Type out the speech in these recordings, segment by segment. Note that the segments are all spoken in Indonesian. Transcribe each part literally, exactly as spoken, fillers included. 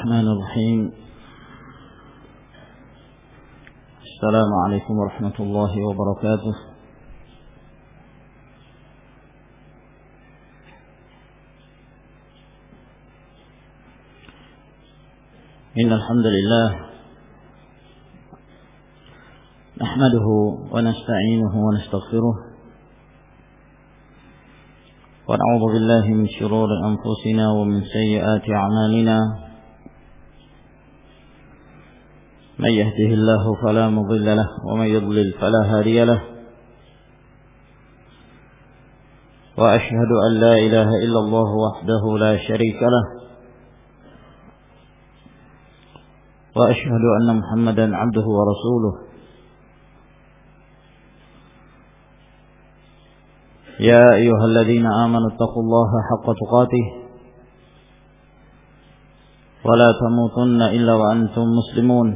الرحمن الرحيم. السلام عليكم ورحمة الله وبركاته. إن الحمد لله نحمده ونستعينه ونستغفره ونعوذ بالله من شرور أنفسنا ومن سيئات أعمالنا. من يهده الله فلا مضل له ومن يضلل فلا هادي له. وأشهد أن لا إله إلا الله وحده لا شريك له. وأشهد أن محمدا عبده ورسوله. يا أيها الذين آمنوا اتقوا الله حق تقاته ولا تموتن إلا وأنتم مسلمون.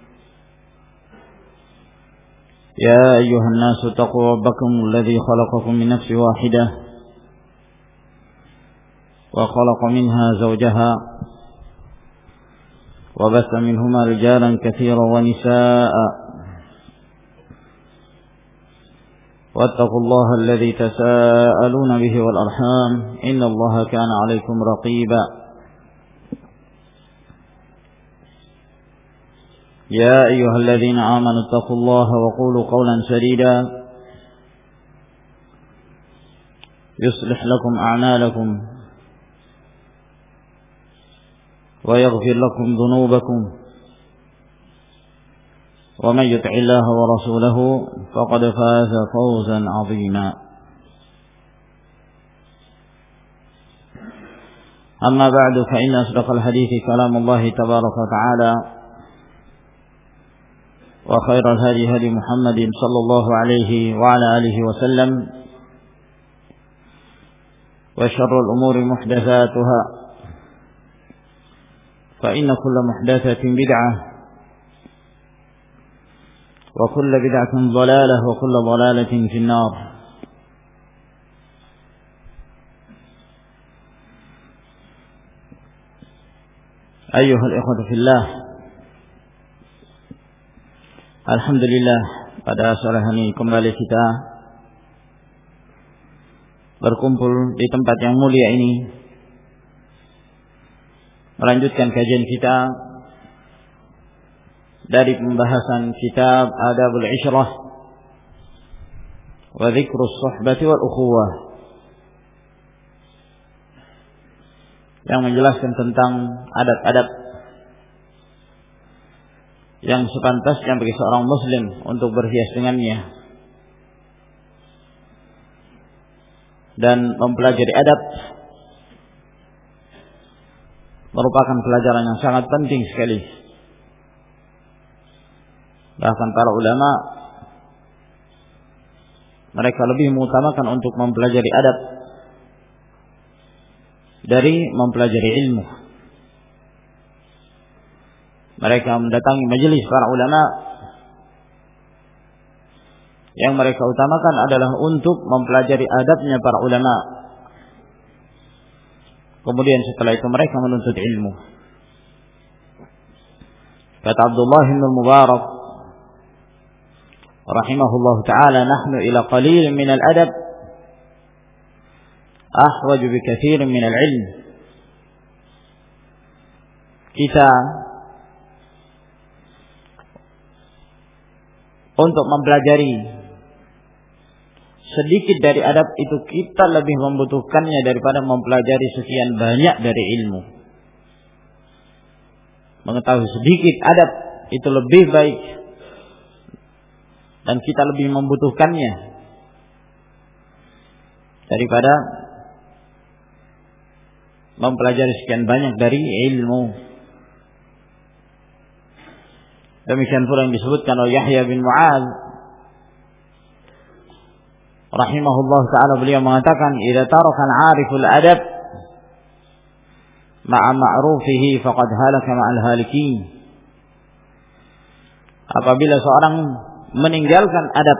يا أيها الناس اتقوا ربكم الذي خلقكم من نفس واحدة وخلق منها زوجها وبث منهما رجالا كثيرا ونساء. واتقوا الله الذي تساءلون به والأرحام إن الله كان عليكم رقيبا. يا أيها الذين آمنوا اتقوا الله وقولوا قولا سديدا يصلح لكم أعمالكم ويغفر لكم ذنوبكم ومن يطع الله ورسوله فقد فاز فوزا عظيما. أما بعد فإن أصدق الحديث كلام الله تبارك وتعالى وخير الهدي هدي محمد صلى الله عليه وعلى آله وسلم وشر الأمور محدثاتها فإن كل محدثة بدعة وكل بدعة ضلالة وكل ضلالة في النار. أيها الإخوة في الله, alhamdulillah pada sore hari kembali kita berkumpul di tempat yang mulia ini melanjutkan kajian kita dari pembahasan kitab Adabul Ishrah wa Dzikrus Suhbati wal Ukhuwah yang menjelaskan tentang adab-adab yang sepantasnya bagi seorang muslim untuk berhias dengannya dan mempelajari adab merupakan pelajaran yang sangat penting sekali. Bahkan para ulama mereka lebih mengutamakan untuk mempelajari adab dari mempelajari ilmu. Mereka mendatangi majelis para ulama yang mereka utamakan adalah untuk mempelajari adabnya para ulama. Kemudian setelah itu mereka menuntut ilmu. Kata Abdullah bin Mubarak rahimahullah ta'ala, nahnu ila qalil min al-adab ahwaj bi katsir min al-ilm. Kita untuk mempelajari sedikit dari adab itu kita lebih membutuhkannya daripada mempelajari sekian banyak dari ilmu. Mengetahui sedikit adab itu lebih baik dan kita lebih membutuhkannya daripada mempelajari sekian banyak dari ilmu. Demikian pula yang disebutkan oleh Yahya bin Mu'adz rahimahullah ta'ala, beliau mengatakan, idza taraka al-'ariful adab ma'a ma'rufihi faqad halaka ma'al halikin. Apabila seorang meninggalkan adab,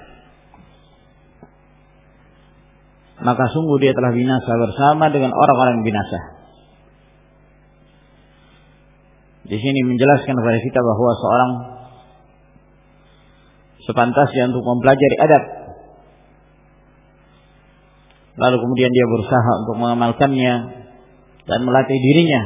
maka sungguh dia telah binasa bersama dengan orang-orang binasa. di sini menjelaskan kepada kita bahwa seorang sepantasnya untuk mempelajari adab, lalu kemudian dia berusaha untuk mengamalkannya dan melatih dirinya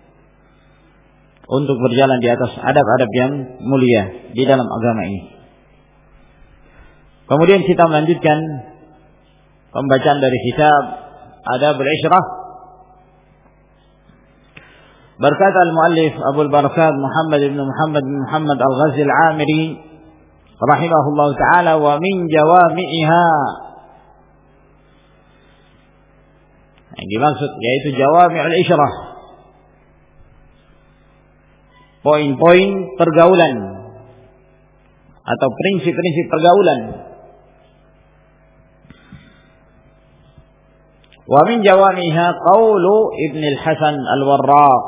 untuk berjalan di atas adab-adab yang mulia di dalam agama ini. Kemudian kita melanjutkan pembacaan dari kitab Adabul Ishrah. Berkata al-muallif Abu al-Barakat Muhammad ibn Muhammad bin Muhammad al-Ghazi al-Amiri rahimahullah ta'ala, wa min jawami'iha, yang dimaksud yaitu jawami'ul isyrah, poin-poin pergaulan atau prinsip-prinsip pergaulan. Wa min jawamiha qaulu Ibn al-Hasan al-Warraq,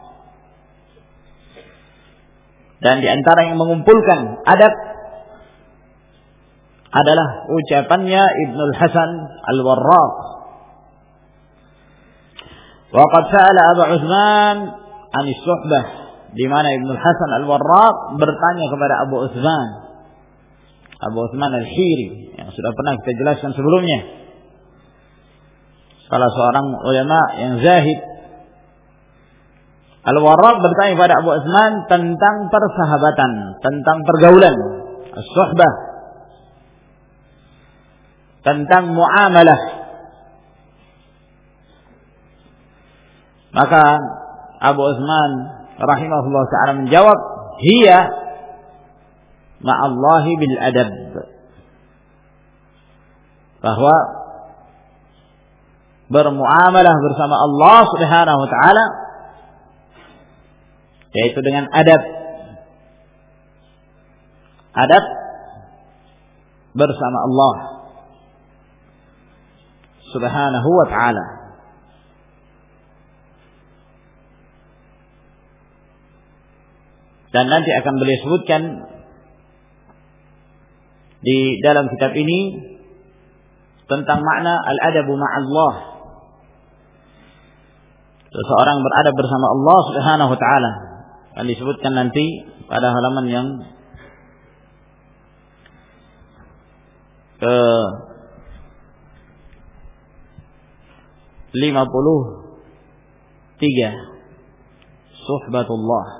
dan di antara yang mengumpulkan adab adalah ucapannya Ibn al-Hasan al-Warraq. Wa qad sa'ala Abu Uthman an as-suhbah, di mana Ibn al-Hasan al-Warraq bertanya kepada Abu Uthman, Abu Uthman al-Hiri, yang sudah pernah kita jelaskan sebelumnya, salah seorang ulama yang zahid. Al-Warraq bertanya kepada Abu Uthman tentang persahabatan, tentang pergaulan, as-suhbah, tentang muamalah. Maka Abu Uthman rahimahullah ta'ala menjawab, hiya ma'allahi bil adab, bahwa bermuamalah bersama Allah Subhanahu wa ta'ala yaitu dengan adab. Adab bersama Allah Subhanahu wa ta'ala. Dan nanti akan beliau sebutkan di dalam kitab ini tentang makna al-adabu ma'allah, seseorang beradab bersama Allah Subhanahu wa ta'ala, akan disebutkan nanti pada halaman yang ke lima puluh tiga, suhbatullah.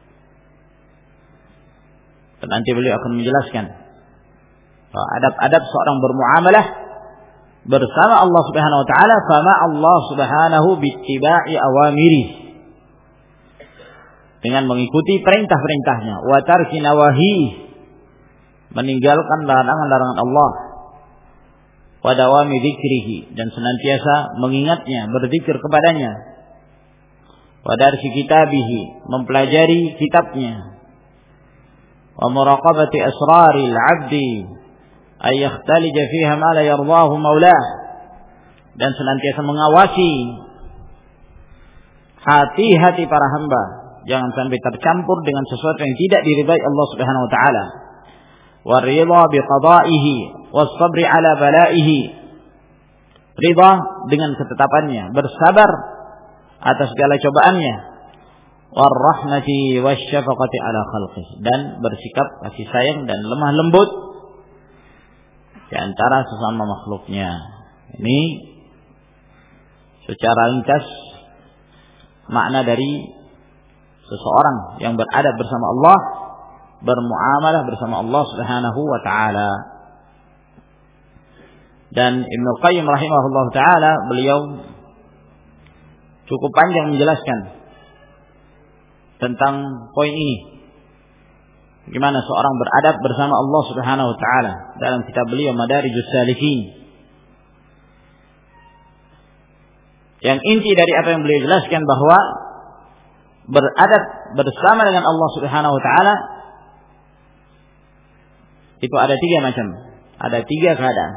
Dan nanti beliau akan menjelaskan adab-adab seorang bermuamalah bersama Allah Subhanahu wa ta'ala, fama Allah Subhanahu bittiba'i awamiri, dengan mengikuti perintah-perintahnya, wa tarki nawahi, meninggalkan larangan-larangan Allah, wa dawami dzikrihi, dan senantiasa mengingatnya, berzikir kepadanya, wa darsi kitabihi, mempelajari kitabnya, wa muraqabati asraril 'abdi ay yakhtalija fiha ma la yardahu maulah, dan senantiasa mengawasi hati-hati para hamba, jangan sampai tercampur dengan sesuatu yang tidak diridai Allah Subhanahu wa taala. Wa ridha bi qada'ihi was sabri ala bala'ihi, ridha dengan ketetapannya, bersabar atas segala cobaannya. War rahmati wasyafaqati ala khalqihi, dan bersikap kasih sayang dan lemah lembut di antara sesama makhluknya. Ini secara ringkas makna dari seseorang yang beradab bersama Allah, bermuamalah bersama Allah Subhanahu wa ta'ala. Dan Ibnu Qayyim rahimahullah ta'ala, beliau cukup panjang menjelaskan tentang poin ini, bagaimana seorang beradab bersama Allah Subhanahu wa ta'ala, dalam kitab beliau Madarijus Salikin. Yang inti dari apa yang beliau jelaskan, bahwa beradab bersama dengan Allah Subhanahu wa ta'ala itu ada tiga macam, ada tiga keadaan.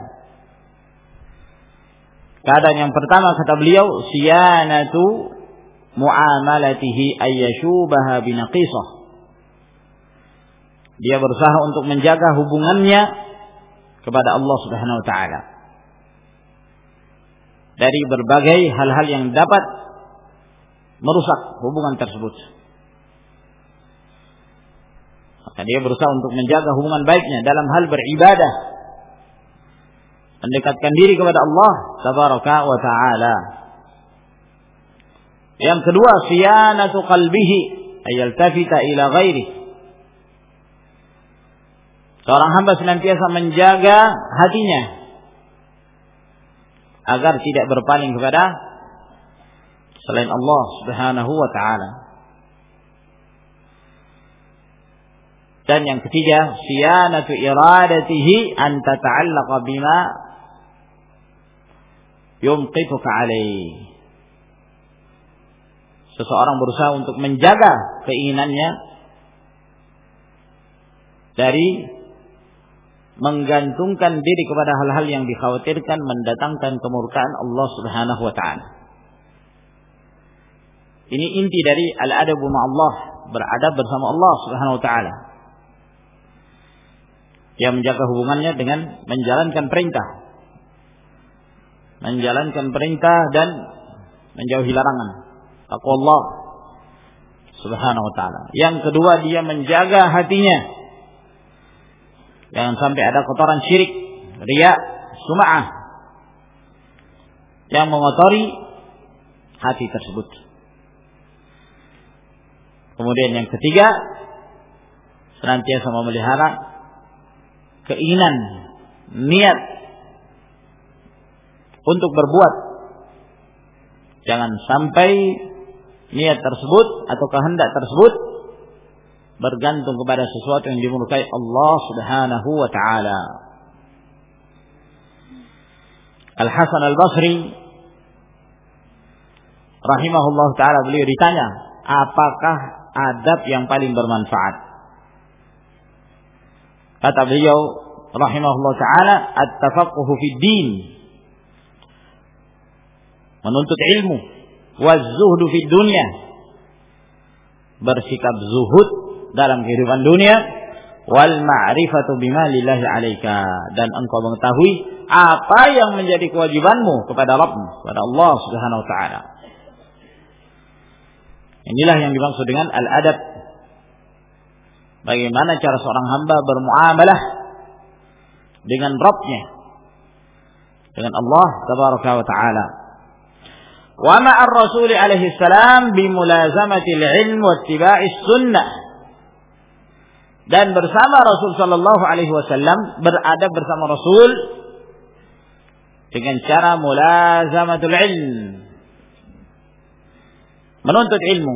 Keadaan yang pertama, kata beliau, siyanatu muamalatihi ayyashubaha binaqisah, dia berusaha untuk menjaga hubungannya kepada Allah Subhanahu wa ta'ala dari berbagai hal-hal yang dapat merusak hubungan tersebut. Maka dia berusaha untuk menjaga hubungan baiknya dalam hal beribadah, mendekatkan diri kepada Allah tabaraka wa ta'ala. Yang kedua, siyanatu qalbihi ay yaltafita ila ghairi. Seorang hamba senantiasa menjaga hatinya agar tidak berpaling kepada selain Allah Subhanahu wa ta'ala. Dan yang ketiga, siyanatu iradatihi an tata'allaqa bima yumqituka alaih. Seseorang berusaha untuk menjaga keinginannya dari menggantungkan diri kepada hal-hal yang dikhawatirkan mendatangkan kemurkaan Allah Subhanahu wa ta'ala. Ini inti dari al-adabu ma'allah, beradab bersama Allah Subhanahu wa ta'ala. Dia menjaga hubungannya dengan menjalankan perintah, menjalankan perintah dan menjauhi larangan, taqwa Allah Subhanahu wa ta'ala. Yang kedua, dia menjaga hatinya, jangan sampai ada kotoran syirik, riya, sum'ah yang mengotori hati tersebut. Kemudian yang ketiga, senantiasa memelihara keinginan, niat untuk berbuat. Jangan sampai niat tersebut atau kehendak tersebut bergantung kepada sesuatu yang dimurkai Allah Subhanahu wa ta'ala. Al-Hasan Al-Basri rahimahullah ta'ala, beliau ditanya, apakah adab yang paling bermanfaat? Kata beliau rahimahullah ta'ala, at-tafaqquhu fid din, menuntut ilmu, waz-zuhdu fid dunya, bersikap zuhud dalam kehidupan dunia, wal ma'rifatu bima lillahi 'alaika, dan engkau mengetahui apa yang menjadi kewajibanmu kepada Rabbmu, kepada Allah Subhanahu wa ta'ala. Inilah yang dimaksud dengan al-adab. Bagaimana cara seorang hamba bermuamalah dengan Rabbnya, dengan Allah tabaraka wa ta'ala. Wa ma'ar Rasul alaihi salam bimulazamatil ilm wa ittiba'is sunnah. Dan bersama Rasul sallallahu alaihi wasallam, beradab bersama Rasul dengan cara mulazamatul ilm, menuntut ilmu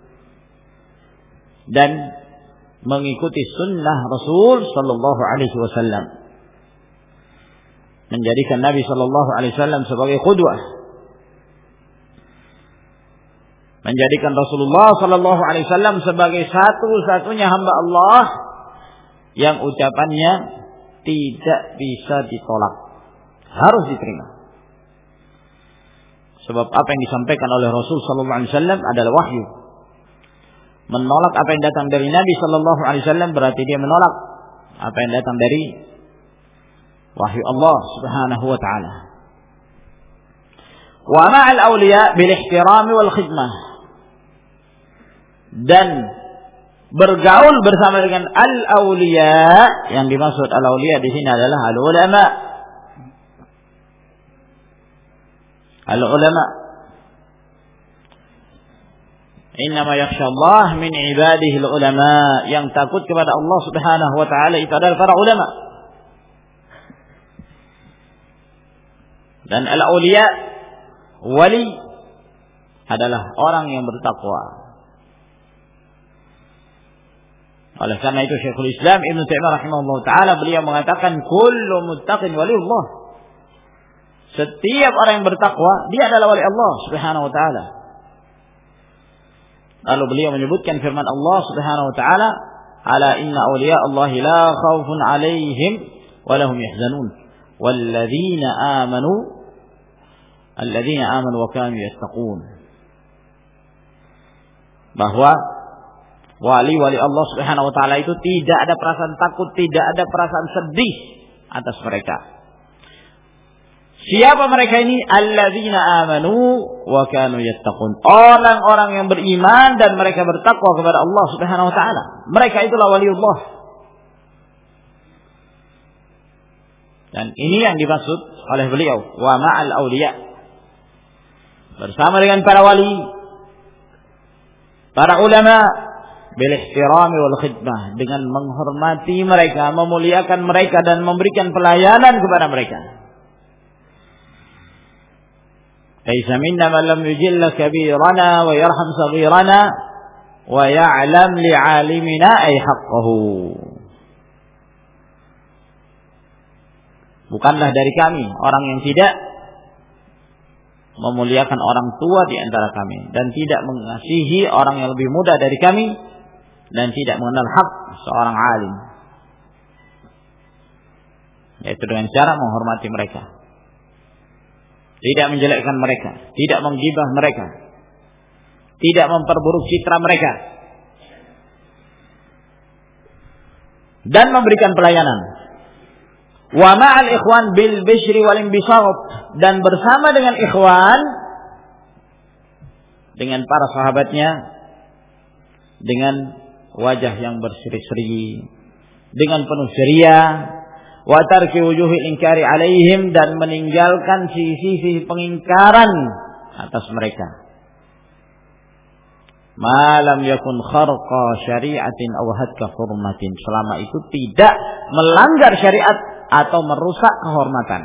dan mengikuti sunnah Rasul sallallahu alaihi wasallam, menjadikan Nabi sallallahu alaihi wasallam sebagai qudwah, menjadikan Rasulullah sallallahu alaihi wasallam sebagai satu-satunya hamba Allah yang ucapannya tidak bisa ditolak, harus diterima. Sebab apa yang disampaikan oleh Rasul sallallahu alaihi wasallam adalah wahyu. Menolak apa yang datang dari Nabi sallallahu alaihi wasallam berarti dia menolak apa yang datang dari wahyu Allah Subhanahu wa ta'ala. Wa ma'al awliya bil ihtirami wal khidmah, dan bergaul bersama dengan al-awliya. Yang dimaksud al-awliya di sini adalah al-ulama. Al-ulama innama yakhsha Allah min ibadihi al-ulama. Yang takut kepada Allah Subhanahu wa ta'ala itu adalah para ulama. Dan al-awliya, wali, adalah orang yang bertakwa. Oleh karena itu Syekhul Islam Ibnu Taimiyah rahimahullah ta'ala, beliau mengatakan kullu muttaqin waliullah. Setiap orang yang bertakwa, dia adalah wali Allah Subhanahu wa ta'ala. Lalu beliau menyebutkan firman Allah Subhanahu wa ta'ala, ala inna awliya Allah la khawfun alaihim wa lahum yahzanun walladzina amanu alladzina amanu wa kanu yattaqun. Bahwa wali-wali Allah Subhanahu wa ta'ala itu tidak ada perasaan takut, tidak ada perasaan sedih atas mereka. Siapa mereka ini? Alladzina amanu wa kanu yattaqun. Orang-orang yang beriman dan mereka bertakwa kepada Allah Subhanahu wa taala. Mereka itulah waliullah. Dan ini yang dimaksud oleh beliau, wa ma'al auliya. Bersama dengan para wali, para ulama, bil ihtirami wal khidmah, dengan menghormati mereka, memuliakan mereka dan memberikan pelayanan kepada mereka. Laisa minna man lam yujilla kabirana wa yarham saghirana wa ya'lam li'alimina ay haqqahu. Bukanlah dari kami orang yang tidak memuliakan orang tua di antara kami dan tidak mengasihi orang yang lebih muda dari kami dan tidak mengenal hak seorang alim, yaitu dengan cara menghormati mereka, tidak menjelekkan mereka, tidak menggibah mereka, tidak memperburuk citra mereka, dan memberikan pelayanan. Wa ma'al ikhwan bil bishri wal inbisat, dan bersama dengan ikhwan, dengan para sahabatnya, dengan wajah yang berseri-seri, dengan penuh ceria, wa tarki wujuhil inkari alaihim, dan meninggalkan sisi-sisi pengingkaran atas mereka. Ma lam yakun kharqa syari'atin aw hadka hurmatin, selama itu tidak melanggar syariat atau merusak kehormatan.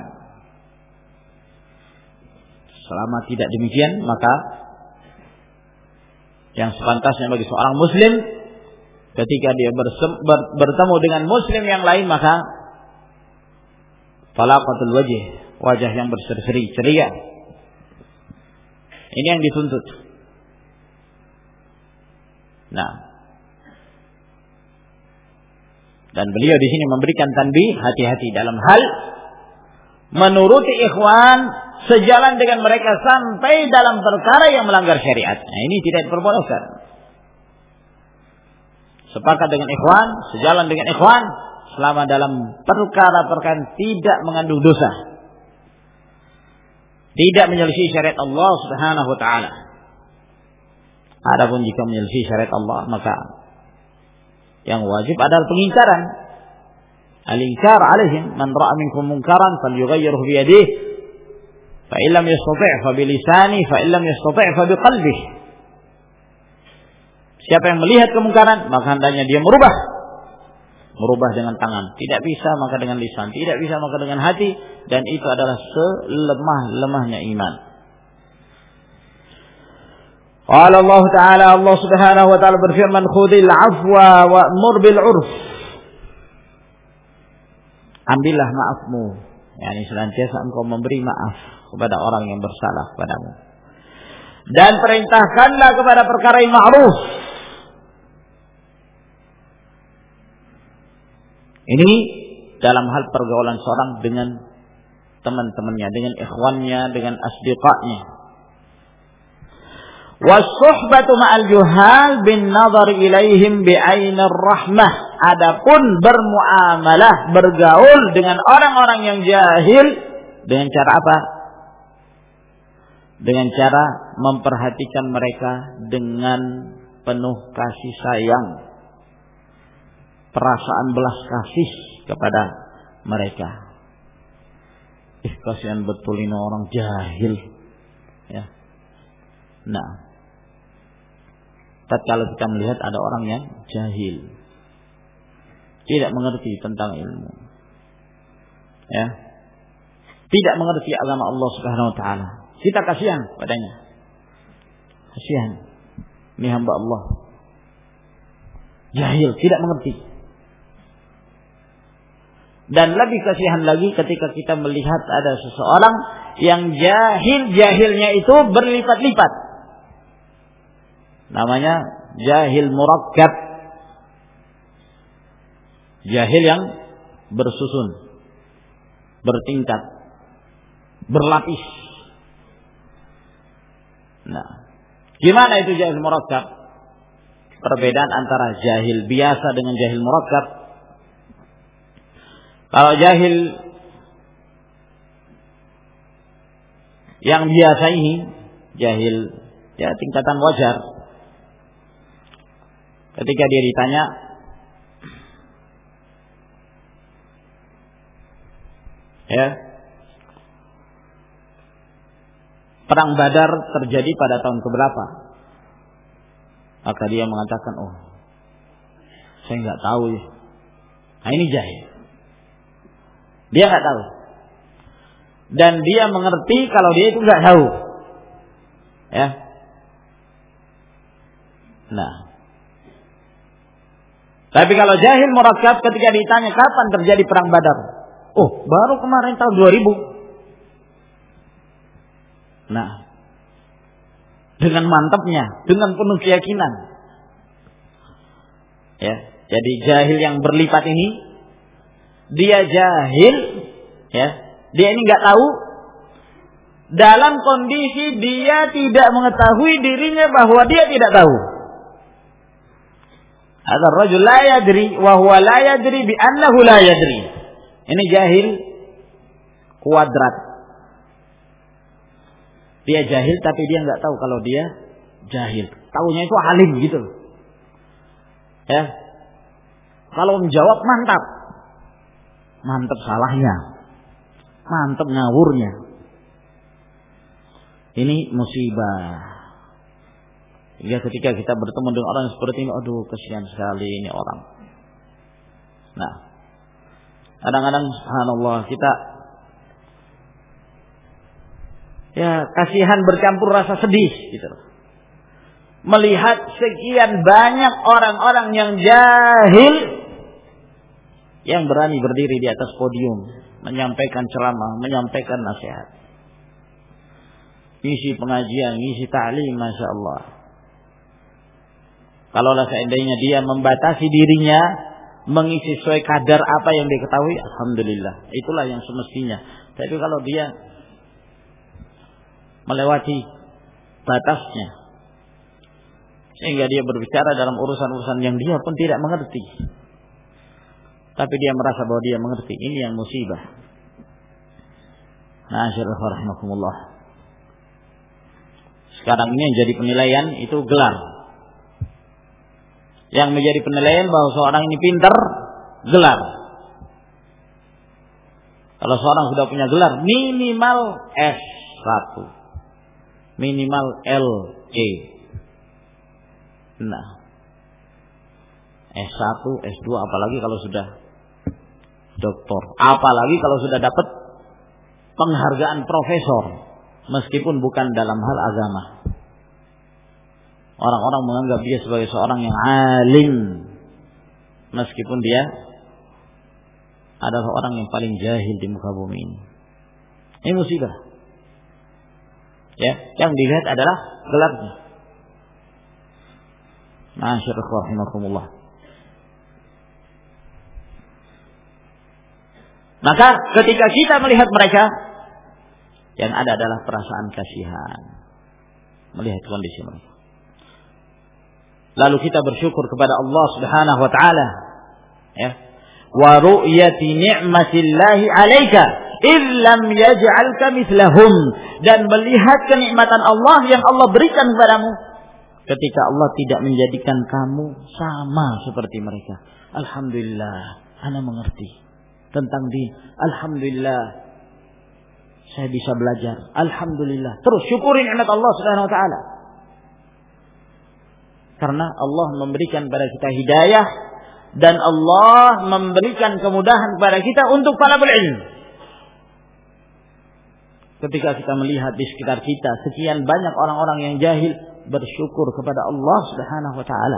Selama tidak demikian, maka yang sepantasnya bagi seorang muslim ketika dia bersem, ber, bertemu dengan muslim yang lain, maka talaqatul wajh, wajah yang berseri-seri, ceria. Ini yang dituntut. Nah, dan beliau di sini memberikan tanbih, hati-hati dalam hal menuruti ikhwan sejalan dengan mereka sampai dalam perkara yang melanggar syariat. Nah, ini tidak diperbolehkan. Sepakat dengan ikhwan, sejalan dengan ikhwan selama dalam perkara-perkara tidak mengandung dosa, tidak menyelisih syariat Allah Subhanahu wa taala. Adapun jika menyelisih syariat Allah, maka yang wajib adalah pengingkaran. Al-inkar alaihim, man ra'a minkum munkaran falyughayyirhu bi yadihi, fa in lam yastati' fa bi lisanihi, fa in lam yastati' fa bi qalbihi. Siapa yang melihat kemungkaran, maka hendaknya dia merubah. Merubah dengan tangan, tidak bisa maka dengan lisan, tidak bisa maka dengan hati, dan itu adalah selemah-lemahnya iman. Qala Allah Ta'ala, Allah Subhanahu wa taala berfirman, khudhil afwa wa'mur bil 'urf. Ambillah maafmu, yakni senantiasa engkau memberi maaf kepada orang yang bersalah kepadamu, dan perintahkanlah kepada perkara yang ma'ruf. Ini dalam hal pergaulan seorang dengan teman-temannya, dengan ikhwannya, dengan asdiqanya. Was-suhbatu ma'al juhal bin nazar ilaihim bi'ainir rahmah. Adapun bermuamalah, bergaul dengan orang-orang yang jahil dengan cara apa? Dengan cara memperhatikan mereka dengan penuh kasih sayang, perasaan belas kasih kepada mereka. Ih, kasihan betul ini orang jahil, ya. Nah, tatkala kita melihat ada orang yang jahil, tidak mengerti tentang ilmu, ya, tidak mengerti agama Allah Subhanahu wa taala, kita kasihan padanya. Kasihan, ini hamba Allah jahil, tidak mengerti. Dan lebih kasihan lagi ketika kita melihat ada seseorang yang jahil, jahilnya itu berlipat-lipat. Namanya jahil murakkab, jahil yang bersusun, bertingkat, berlapis. Nah, gimana itu jahil murakkab? Perbedaan antara jahil biasa dengan jahil murakkab. Kalau jahil yang biasa ini, jahil ya tingkatan wajar. Ketika dia ditanya, ya, perang Badar terjadi pada tahun keberapa? Maka dia mengatakan, oh, saya nggak tahu ya. Nah ini jahil. Dia nggak tahu. Dan dia mengerti kalau dia itu nggak tahu. Ya. Nah. Tapi kalau jahil murakkab ketika ditanya kapan terjadi perang Badar? Oh, baru kemarin tahun dua ribu. Nah. Dengan mantapnya, dengan penuh keyakinan. Ya, jadi jahil yang berlipat ini, dia jahil, ya, dia ini nggak tahu. Dalam kondisi dia tidak mengetahui dirinya bahwa dia tidak tahu. Ada rajul la yadri, wa huwa la yadri bi annahu la yadri. Ini jahil kuadrat. Dia jahil tapi dia nggak tahu kalau dia jahil. Taunya itu alim gitu. Ya. Kalau menjawab mantap. Mantap salahnya. Mantap ngawurnya. Ini musibah. Ya ketika kita bertemu dengan orang seperti ini, aduh kasihan sekali ini orang. Nah, kadang-kadang subhanallah kita ya kasihan bercampur rasa sedih gitu. Melihat sekian banyak orang-orang yang jahil yang berani berdiri di atas podium menyampaikan ceramah, menyampaikan nasihat, ngisi pengajian, ngisi ta'lim, masya Allah. Kalaulah seandainya dia membatasi dirinya mengisi sesuai kadar apa yang diketahui, alhamdulillah, itulah yang semestinya. Tapi kalau dia melewati batasnya sehingga dia berbicara dalam urusan-urusan yang dia pun tidak mengerti, tapi dia merasa bahwa dia mengerti, ini yang musibah. Nasyaallah rahimakumullah. Sekarang ini yang jadi penilaian itu gelar. Yang menjadi penilaian bahwa seorang ini pintar, gelar. Kalau seorang sudah punya gelar minimal S satu, minimal L E. Nah, S satu, S dua, apalagi kalau sudah doktor, apalagi kalau sudah dapat penghargaan profesor, meskipun bukan dalam hal agama. Orang-orang menganggap dia sebagai seorang yang alim, meskipun dia adalah orang yang paling jahil di muka bumi ini. Ini musibah. Ya, yang dilihat adalah gelarnya. Masyaallah rahimakumullah. Maka ketika kita melihat mereka, yang ada adalah perasaan kasihan melihat kondisi mereka. Lalu kita bersyukur kepada Allah Subhanahu wa taala, ya. Wa ru'yati ni'matillahi 'alaika illam yaj'alka mithlahum, dan melihat kenikmatan Allah yang Allah berikan kepadamu ketika Allah tidak menjadikan kamu sama seperti mereka. Alhamdulillah, ana mengerti tentang din. Alhamdulillah, saya bisa belajar. Alhamdulillah. Terus syukuri nikmat Allah Subhanahu wa taala. Karena Allah memberikan kepada kita hidayah dan Allah memberikan kemudahan kepada kita untuk talabul ilm. Ketika kita melihat di sekitar kita sekian banyak orang-orang yang jahil, bersyukur kepada Allah Subhanahu wa taala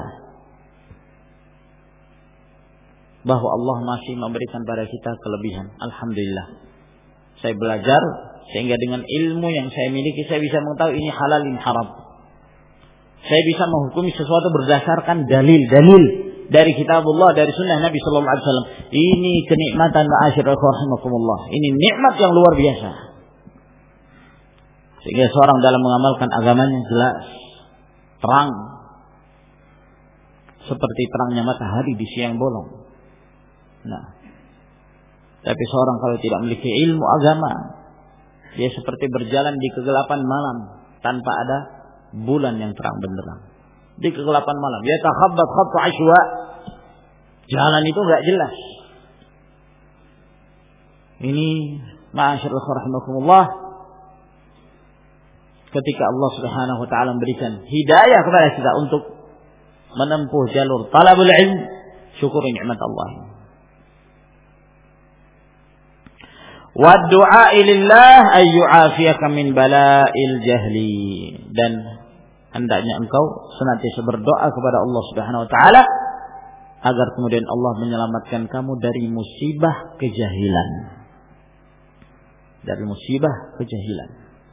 bahwa Allah masih memberikan kepada kita kelebihan. Alhamdulillah. Saya belajar sehingga dengan ilmu yang saya miliki saya bisa mengetahui ini halal, ini haram. Saya bisa menghukumi sesuatu berdasarkan dalil-dalil dari kitabullah, dari sunnah Nabi sallallahu alaihi wasallam. Ini kenikmatan ma'asyiral rahimakumullah. Ini nikmat yang luar biasa. Sehingga seorang dalam mengamalkan agamanya jelas, terang, seperti terangnya matahari di siang bolong. Nah, tapi seorang kalau tidak memiliki ilmu agama, Dia seperti berjalan di kegelapan malam tanpa ada bulan yang terang benderang. Di kegelapan malam, ya takhabbat khabtu ashwa. Jalan itu enggak jelas. Ini ma'asyiral rahimakumullah, ketika Allah Subhanahu wa taala memberikan hidayah kepada kita untuk menempuh jalur talabul ilm, syukuri nikmat Allah. Wa du'a lillah ay yu'afiyaka min bala'il jahli, dan hendaknya engkau senantiasa berdoa kepada Allah Subhanahu wa taala agar kemudian Allah menyelamatkan kamu dari musibah kejahilan. Dari musibah kejahilan.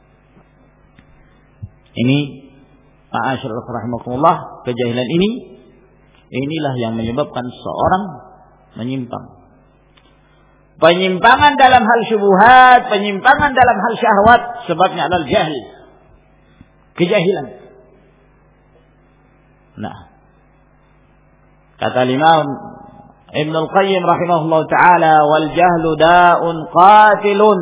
Ini ma'asyiral rahimakumullah, kejahilan ini inilah yang menyebabkan seorang menyimpang. Penyimpangan dalam hal syubhat, penyimpangan dalam hal syahwat, sebabnya adalah jahil. Kejahilan. Nah, kata Imam Ibn Al-Qayyim rahimahullah ta'ala, wal jahlu da'un qatilun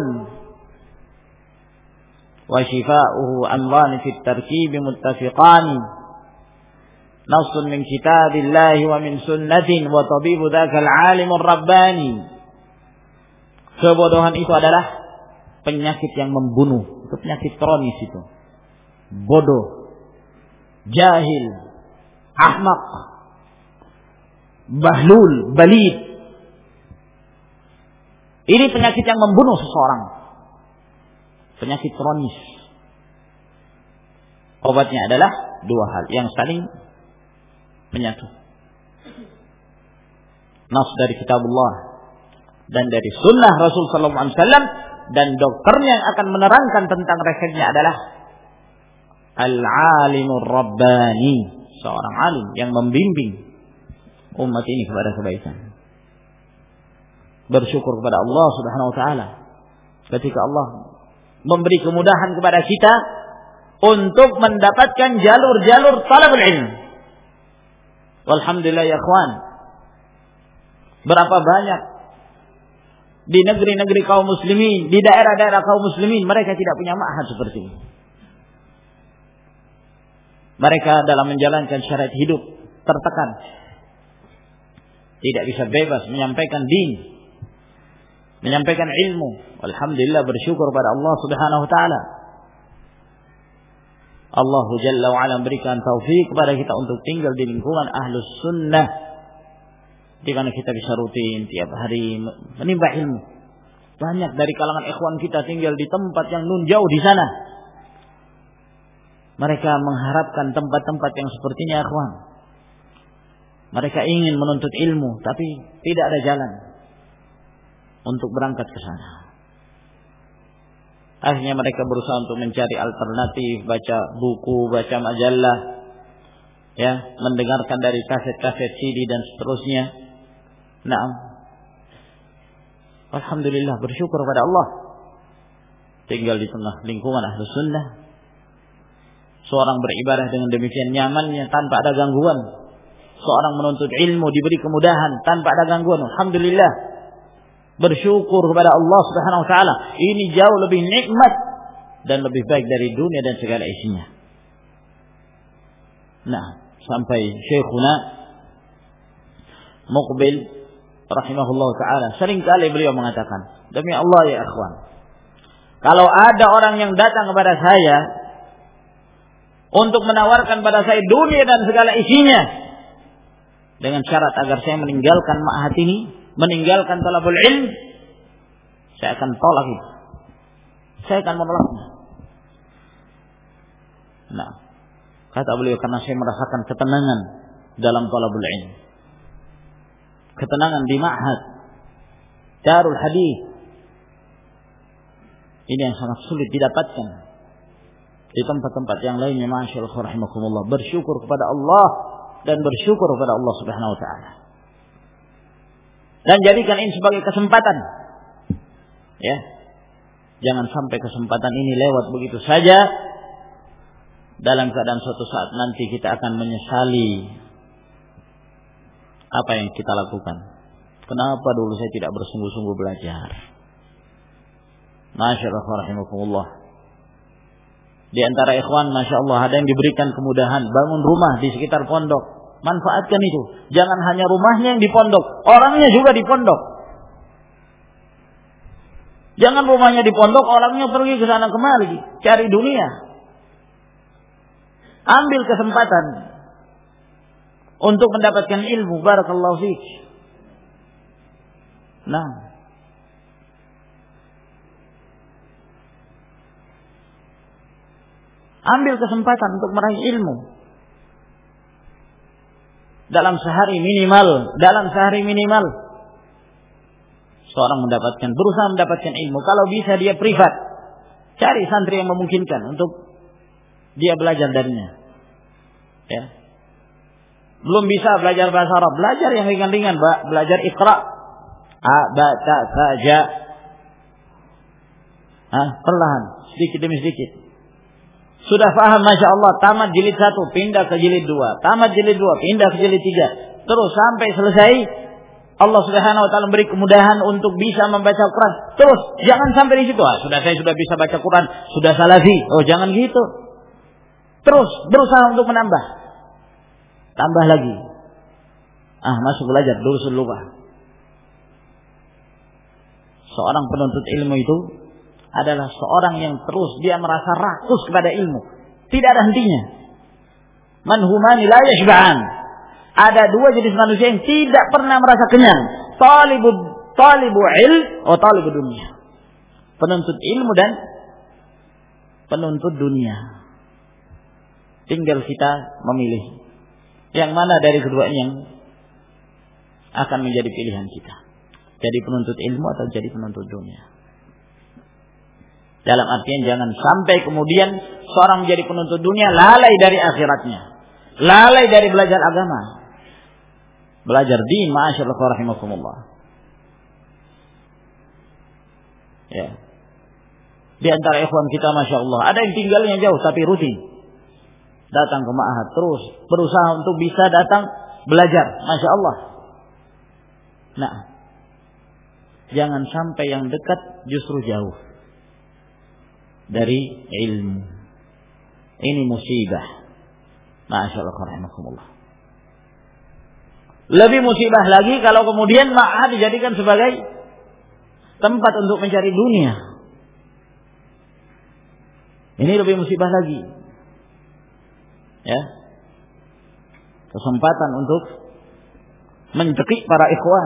wa shifa'uhu amran fi at-tarkib muttafiqan, nassun min kitabillahi wa min sunnatin wa tabibu dzaka al-alim ar-rabbani. Kebodohan itu adalah penyakit yang membunuh. Itu penyakit kronis itu. Bodoh, jahil, ahmak, bahlul, balid. Ini penyakit yang membunuh seseorang. Penyakit kronis. Obatnya adalah dua hal yang saling menyatu. Nas dari kitabullah dan dari sunnah Rasul sallallahu alaihi wasallam, dan dokternya yang akan menerangkan tentang resepnya adalah al-alimur rabbani, seorang alim yang membimbing umat ini kepada kebaikan. Bersyukur kepada Allah Subhanahu wa taala ketika Allah memberi kemudahan kepada kita untuk mendapatkan jalur-jalur talabul ilm. Walhamdulillah ya ikhwan, berapa banyak di negeri-negeri kaum muslimin, di daerah-daerah kaum muslimin, mereka tidak punya ma'had seperti ini. Mereka dalam menjalankan syariat hidup tertekan, tidak bisa bebas menyampaikan din, menyampaikan ilmu. Alhamdulillah, bersyukur pada Allah Subhanahu wa taala. Allah Jalla wa ala berikan taufik kepada kita untuk tinggal di lingkungan ahlus sunnah, di mana kita bisa rutin tiap hari menimba ilmu. Banyak dari kalangan ikhwan kita tinggal di tempat yang nun jauh di sana. Mereka mengharapkan tempat-tempat yang sepertinya ikhwan. Mereka ingin menuntut ilmu, tapi tidak ada jalan untuk berangkat ke sana. Akhirnya mereka berusaha untuk mencari alternatif, baca buku, baca majalah, ya, mendengarkan dari kaset-kaset C D dan seterusnya. Naam. Alhamdulillah, bersyukur pada Allah. Tinggal di tengah lingkungan ahlus sunnah. Seorang beribadah dengan demikian nyamannya tanpa ada gangguan. Seorang menuntut ilmu diberi kemudahan tanpa ada gangguan. Alhamdulillah. Bersyukur kepada Allah Subhanahu wa taala. Ini jauh lebih nikmat dan lebih baik dari dunia dan segala isinya. Nah, sampai Syekhuna Muqbil rahimahullah ta'ala, seringkali beliau mengatakan, demi Allah ya ikhwan, kalau ada orang yang datang kepada saya untuk menawarkan pada saya dunia dan segala isinya, dengan syarat agar saya meninggalkan ma'had ini, meninggalkan talabul ilm, saya akan tolak itu. Saya akan menolaknya. Nah, kata beliau, karena saya merasakan ketenangan dalam talabul ilm, ketenangan di ma'had Darul Hadis. Ini yang sangat sulit didapatkan di tempat-tempat yang lainnya. Masyaallah rahimakumullah, bersyukur kepada Allah dan bersyukur kepada Allah Subhanahu wa taala. Dan jadikan ini sebagai kesempatan. Ya. Jangan sampai kesempatan ini lewat begitu saja dalam keadaan suatu saat nanti kita akan menyesali apa yang kita lakukan. Kenapa dulu saya tidak bersungguh-sungguh belajar? Masyaallah rahimakumullah. Di antara ikhwan, masya Allah, ada yang diberikan kemudahan bangun rumah di sekitar pondok. Manfaatkan itu. Jangan hanya rumahnya yang di pondok, orangnya juga di pondok. Jangan rumahnya di pondok, orangnya pergi ke sana kemari, cari dunia. Ambil kesempatan untuk mendapatkan ilmu. Barakallahu fiik. Nah, ambil kesempatan untuk meraih ilmu. Dalam sehari minimal, dalam sehari minimal seorang mendapatkan, berusaha mendapatkan ilmu. Kalau bisa dia privat, cari santri yang memungkinkan untuk dia belajar darinya. Ya. Belum bisa belajar bahasa Arab, belajar yang ringan-ringan, belajar Iqra, a, ba, ta, sa, ja. Ah, perlahan, sedikit demi sedikit. Sudah paham, masya Allah, tamat jilid satu, pindah ke jilid dua, tamat jilid dua, pindah ke jilid tiga, terus sampai selesai. Allah Subhanahu Wa Taala beri kemudahan untuk bisa membaca Quran. Terus jangan sampai di situ. Ah, sudah saya sudah bisa baca Quran, sudah salafi. Oh, jangan gitu. Terus berusaha untuk menambah, tambah lagi. Ah, masuk belajar durusul lughah. Seorang penuntut ilmu itu adalah seorang yang terus dia merasa rakus kepada ilmu, tidak ada hentinya. Man humani la yashba'an. Ada dua jenis manusia yang tidak pernah merasa kenyang. Talibu talibu ilm atau talibu dunia. Penuntut ilmu dan penuntut dunia. Tinggal kita memilih yang mana dari keduanya yang akan menjadi pilihan kita. Jadi penuntut ilmu atau jadi penuntut dunia. Dalam artian jangan sampai kemudian seorang menjadi penuntut dunia lalai dari akhiratnya, lalai dari belajar agama. Belajar din, ma'asyallah rahimakumullah. Ya. Di antara ikhwan kita, masya Allah, ada yang tinggalnya jauh tapi rutin datang ke ma'had, terus berusaha untuk bisa datang belajar, masya Allah. Nah, jangan sampai yang dekat justru jauh dari ilmu. Ini musibah. Ma'asyallah rahimakumullah. Lebih musibah lagi kalau kemudian ma'had dijadikan sebagai tempat untuk mencari dunia. Ini lebih musibah lagi. Ya. Kesempatan untuk mencekik para ikhwan.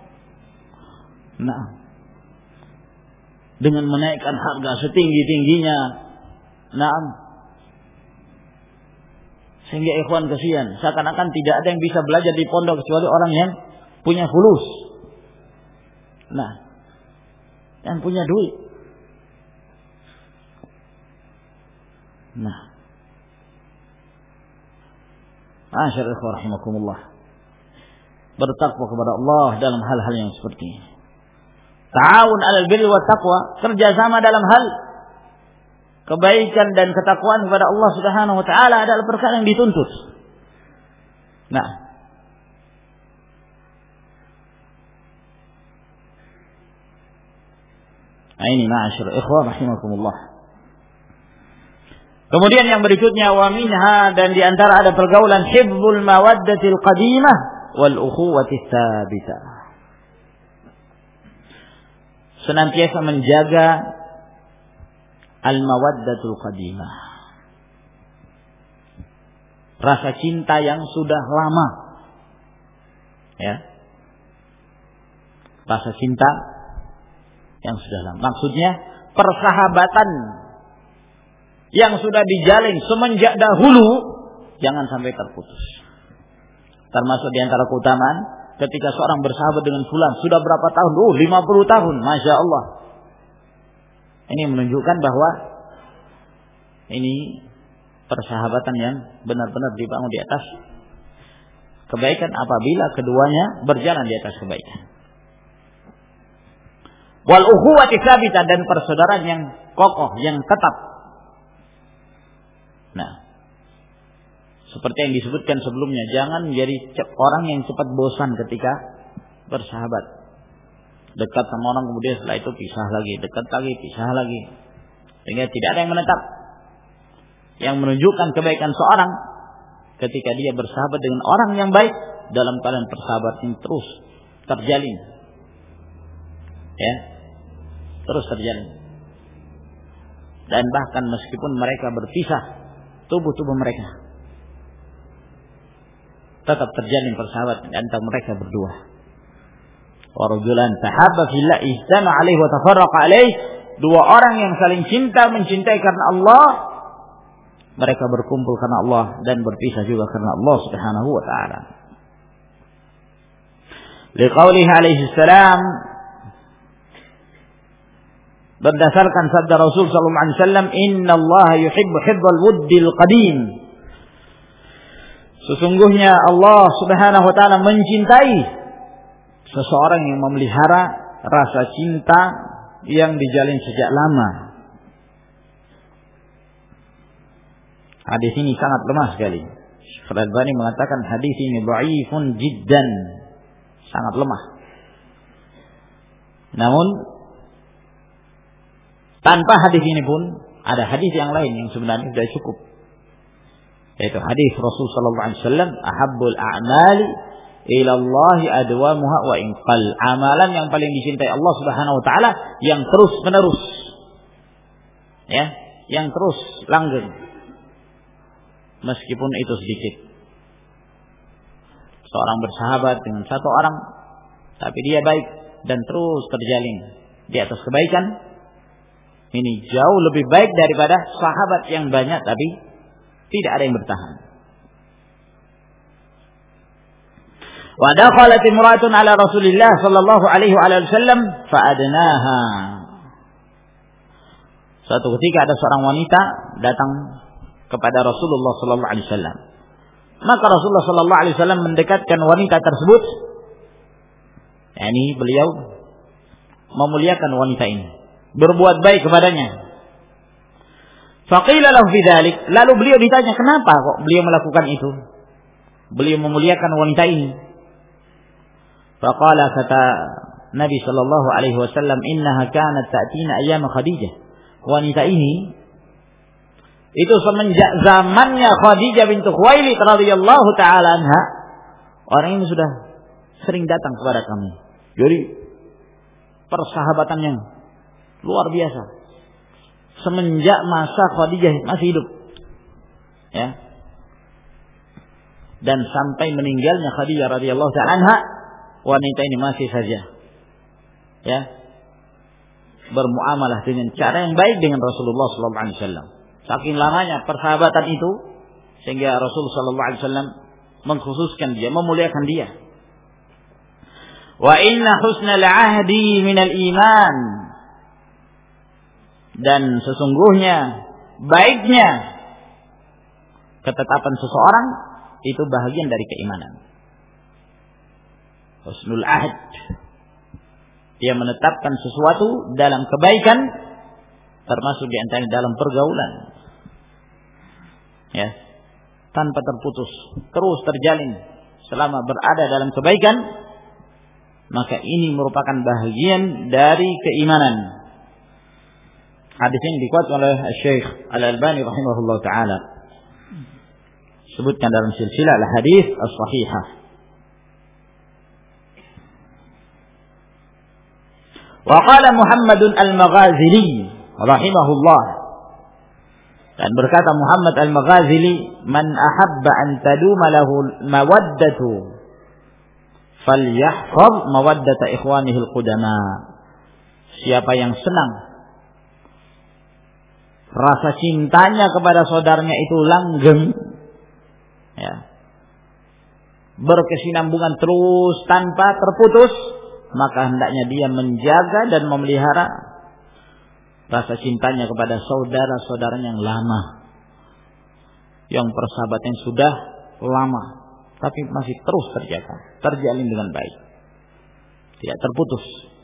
Nah, dengan menaikkan harga setinggi-tingginya. Nah, sehingga ikhwan kasihan, seakan-akan tidak ada yang bisa belajar di pondok kecuali orang yang punya fulus. Nah, yang punya duit. Nah, masyaallah rahimakumullah. Bertakwa kepada Allah dalam hal-hal yang seperti ini. Ta'awun 'alal birri wat taqwa, kerjasama dalam hal kebaikan dan ketakwaan kepada Allah Subhanahu wa taala adalah perkara yang dituntut. Nah, ini ma'asyar ikhwah rahimakumullah. Kemudian yang berikutnya wa minha, dan di antara ada pergaulan hifdzul mawaddatil qadimah wal ukhuwatis tsabitah. Senantiasa menjaga al-mawaddatul qadimah, rasa cinta yang sudah lama. Ya. Rasa cinta yang sudah lama. Maksudnya persahabatan yang sudah dijalin semenjak dahulu jangan sampai terputus. Termasuk di antara keutamaan ketika seorang bersahabat dengan fulan sudah berapa tahun? Oh, lima puluh tahun, masya Allah. Ini menunjukkan bahwa ini persahabatan yang benar-benar dibangun di atas kebaikan apabila keduanya berjalan di atas kebaikan. Wal ukhuwati tsabitah, dan persaudaraan yang kokoh, yang tetap. Nah, seperti yang disebutkan sebelumnya, jangan menjadi orang yang cepat bosan ketika bersahabat. Dekat sama orang kemudian setelah itu pisah lagi, dekat lagi, pisah lagi. Sehingga tidak ada yang menetap. Yang menunjukkan kebaikan seorang ketika dia bersahabat dengan orang yang baik dalam keadaan persahabatan terus terjalin. Ya. Terus terjalin. Dan bahkan meskipun mereka berpisah, tubuh-tubuh mereka tetap terjalin persahabatan antara mereka berdua. Wa rajulan tahabba fillah ijtama alaihi wa tafarraqa alaihi. Dua orang yang saling cinta mencintai karena Allah, mereka berkumpul karena Allah dan berpisah juga karena Allah Subhanahu wa taala. Liqaulihi alaihi salam, berdasarkan sabda Rasul sallallahu alaihi wasallam, "Innallaha yuhibbu hibbal wuddil qadim." Sesungguhnya Allah Subhanahu wa taala mencintai seseorang yang memelihara rasa cinta yang dijalin sejak lama. Hadis ini sangat lemah sekali. Syekh Al-Albani mengatakan hadis ini dhaifun jiddan, sangat lemah. Namun tanpa hadis ini pun ada hadis yang lain yang sebenarnya sudah cukup. Yaitu hadis Rasul sallallahu alaihi wasallam, "Ahabbul a'mali ila Allah adwamuha wa in qall." Amalan yang paling dicintai Allah Subhanahu wa taala yang terus-menerus. Ya, yang terus langgeng. Meskipun itu sedikit. Seorang bersahabat dengan satu orang tapi dia baik dan terus terjalin di atas kebaikan, ini jauh lebih baik daripada sahabat yang banyak tapi tidak ada yang bertahan. Wa dakhalat imra'atun ala Rasulillah sallallahu alaihi wasallam fa adnaha. Suatu ketika ada seorang wanita datang kepada Rasulullah sallallahu alaihi wasallam. Maka Rasulullah sallallahu alaihi wasallam mendekatkan wanita tersebut. Yani beliau memuliakan wanita ini, berbuat baik kepadanya. Faqila lahu bidzalik, lalu beliau ditanya kenapa kok beliau melakukan itu? Beliau memuliakan wanita ini. Faqala, kata Nabi sallallahu alaihi wasallam, innaha kanat ta'tina ayyam Khadijah. Wanita ini itu semenjak zamannya Khadijah bintu Khuwailid radhiyallahu taala anha, orang ini sudah sering datang kepada kami. Jadi persahabatan yang luar biasa semenjak masa Khadijah masih hidup, ya, dan sampai meninggalnya Khadijah radhiyallahu taala anha, wanita ini masih saja, ya, bermuamalah dengan cara yang baik dengan Rasulullah sallallahu alaihi wasallam. Saking lamanya persahabatan itu sehingga Rasulullah sallallahu alaihi wasallam mengkhususkan dia, memuliakan dia. Wa inna husnal ahdi minal iman. Dan sesungguhnya baiknya ketetapan seseorang itu bahagian dari keimanan. Husnul ahd, dia menetapkan sesuatu dalam kebaikan, termasuk di antaranya dalam pergaulan, ya, tanpa terputus, terus terjalin selama berada dalam kebaikan, maka ini merupakan bahagian dari keimanan. Hadis ini dikuatkan oleh Syekh Al-Albani rahimahullah taala, sebutkan dalam silsilah al-hadis as-sahihah. Wa qala Muhammadun al-Maghazili rahimahullah, dan berkata Muhammad al-Maghazili, man ahabba an taduma lahu mawaddatu falyahfaz mawaddata ikhwanihi al-qudama. Siapa yang senang rasa cintanya kepada saudaranya itu langgeng, ya, berkesinambungan terus tanpa terputus, maka hendaknya dia menjaga dan memelihara rasa cintanya kepada saudara-saudaranya yang lama, yang persahabatan sudah lama, tapi masih terus terjaga, terjalin dengan baik, tidak terputus.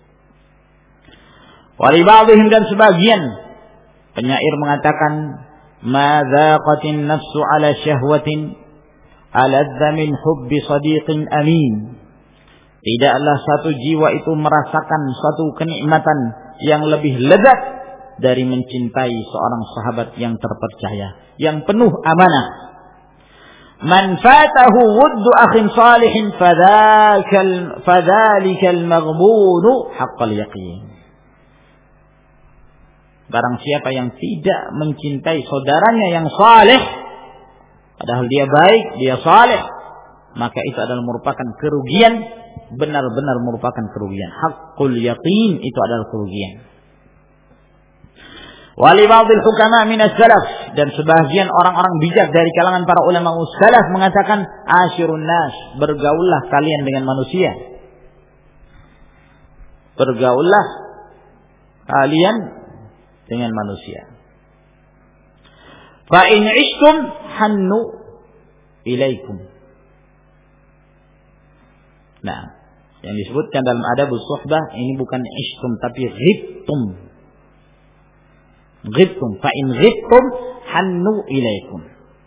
Wali ba'dihim, dan sebagian penyair mengatakan, ma dzaqatin nafsu ala syahwatin aladza min hubbi sadiqin amin. Tidaklah satu jiwa itu merasakan suatu kenikmatan yang lebih lezat dari mencintai seorang sahabat yang terpercaya, yang penuh amanah. Man fatahu wuddu akhin salihin fadzakal fadzalikal maghbunu haqqal yaqin. Barang siapa yang tidak mencintai saudaranya yang saleh, padahal dia baik, dia saleh, maka itu adalah merupakan kerugian, benar-benar merupakan kerugian. Haqqul yaqin itu adalah kerugian. Wali ba'dil hukama minas salaf, dan sebagian orang-orang bijak dari kalangan para ulama salaf mengatakan asyirun nas, bergaullah kalian dengan manusia. Bergaullah kalian dengan manusia. Fa in ishtum hannu ilaikum. Nah, yang disebutkan dalam adabus suhbah ini bukan ishtum tapi ghibtum. Ghibtum, fa in ghibtum hannu ilaikum.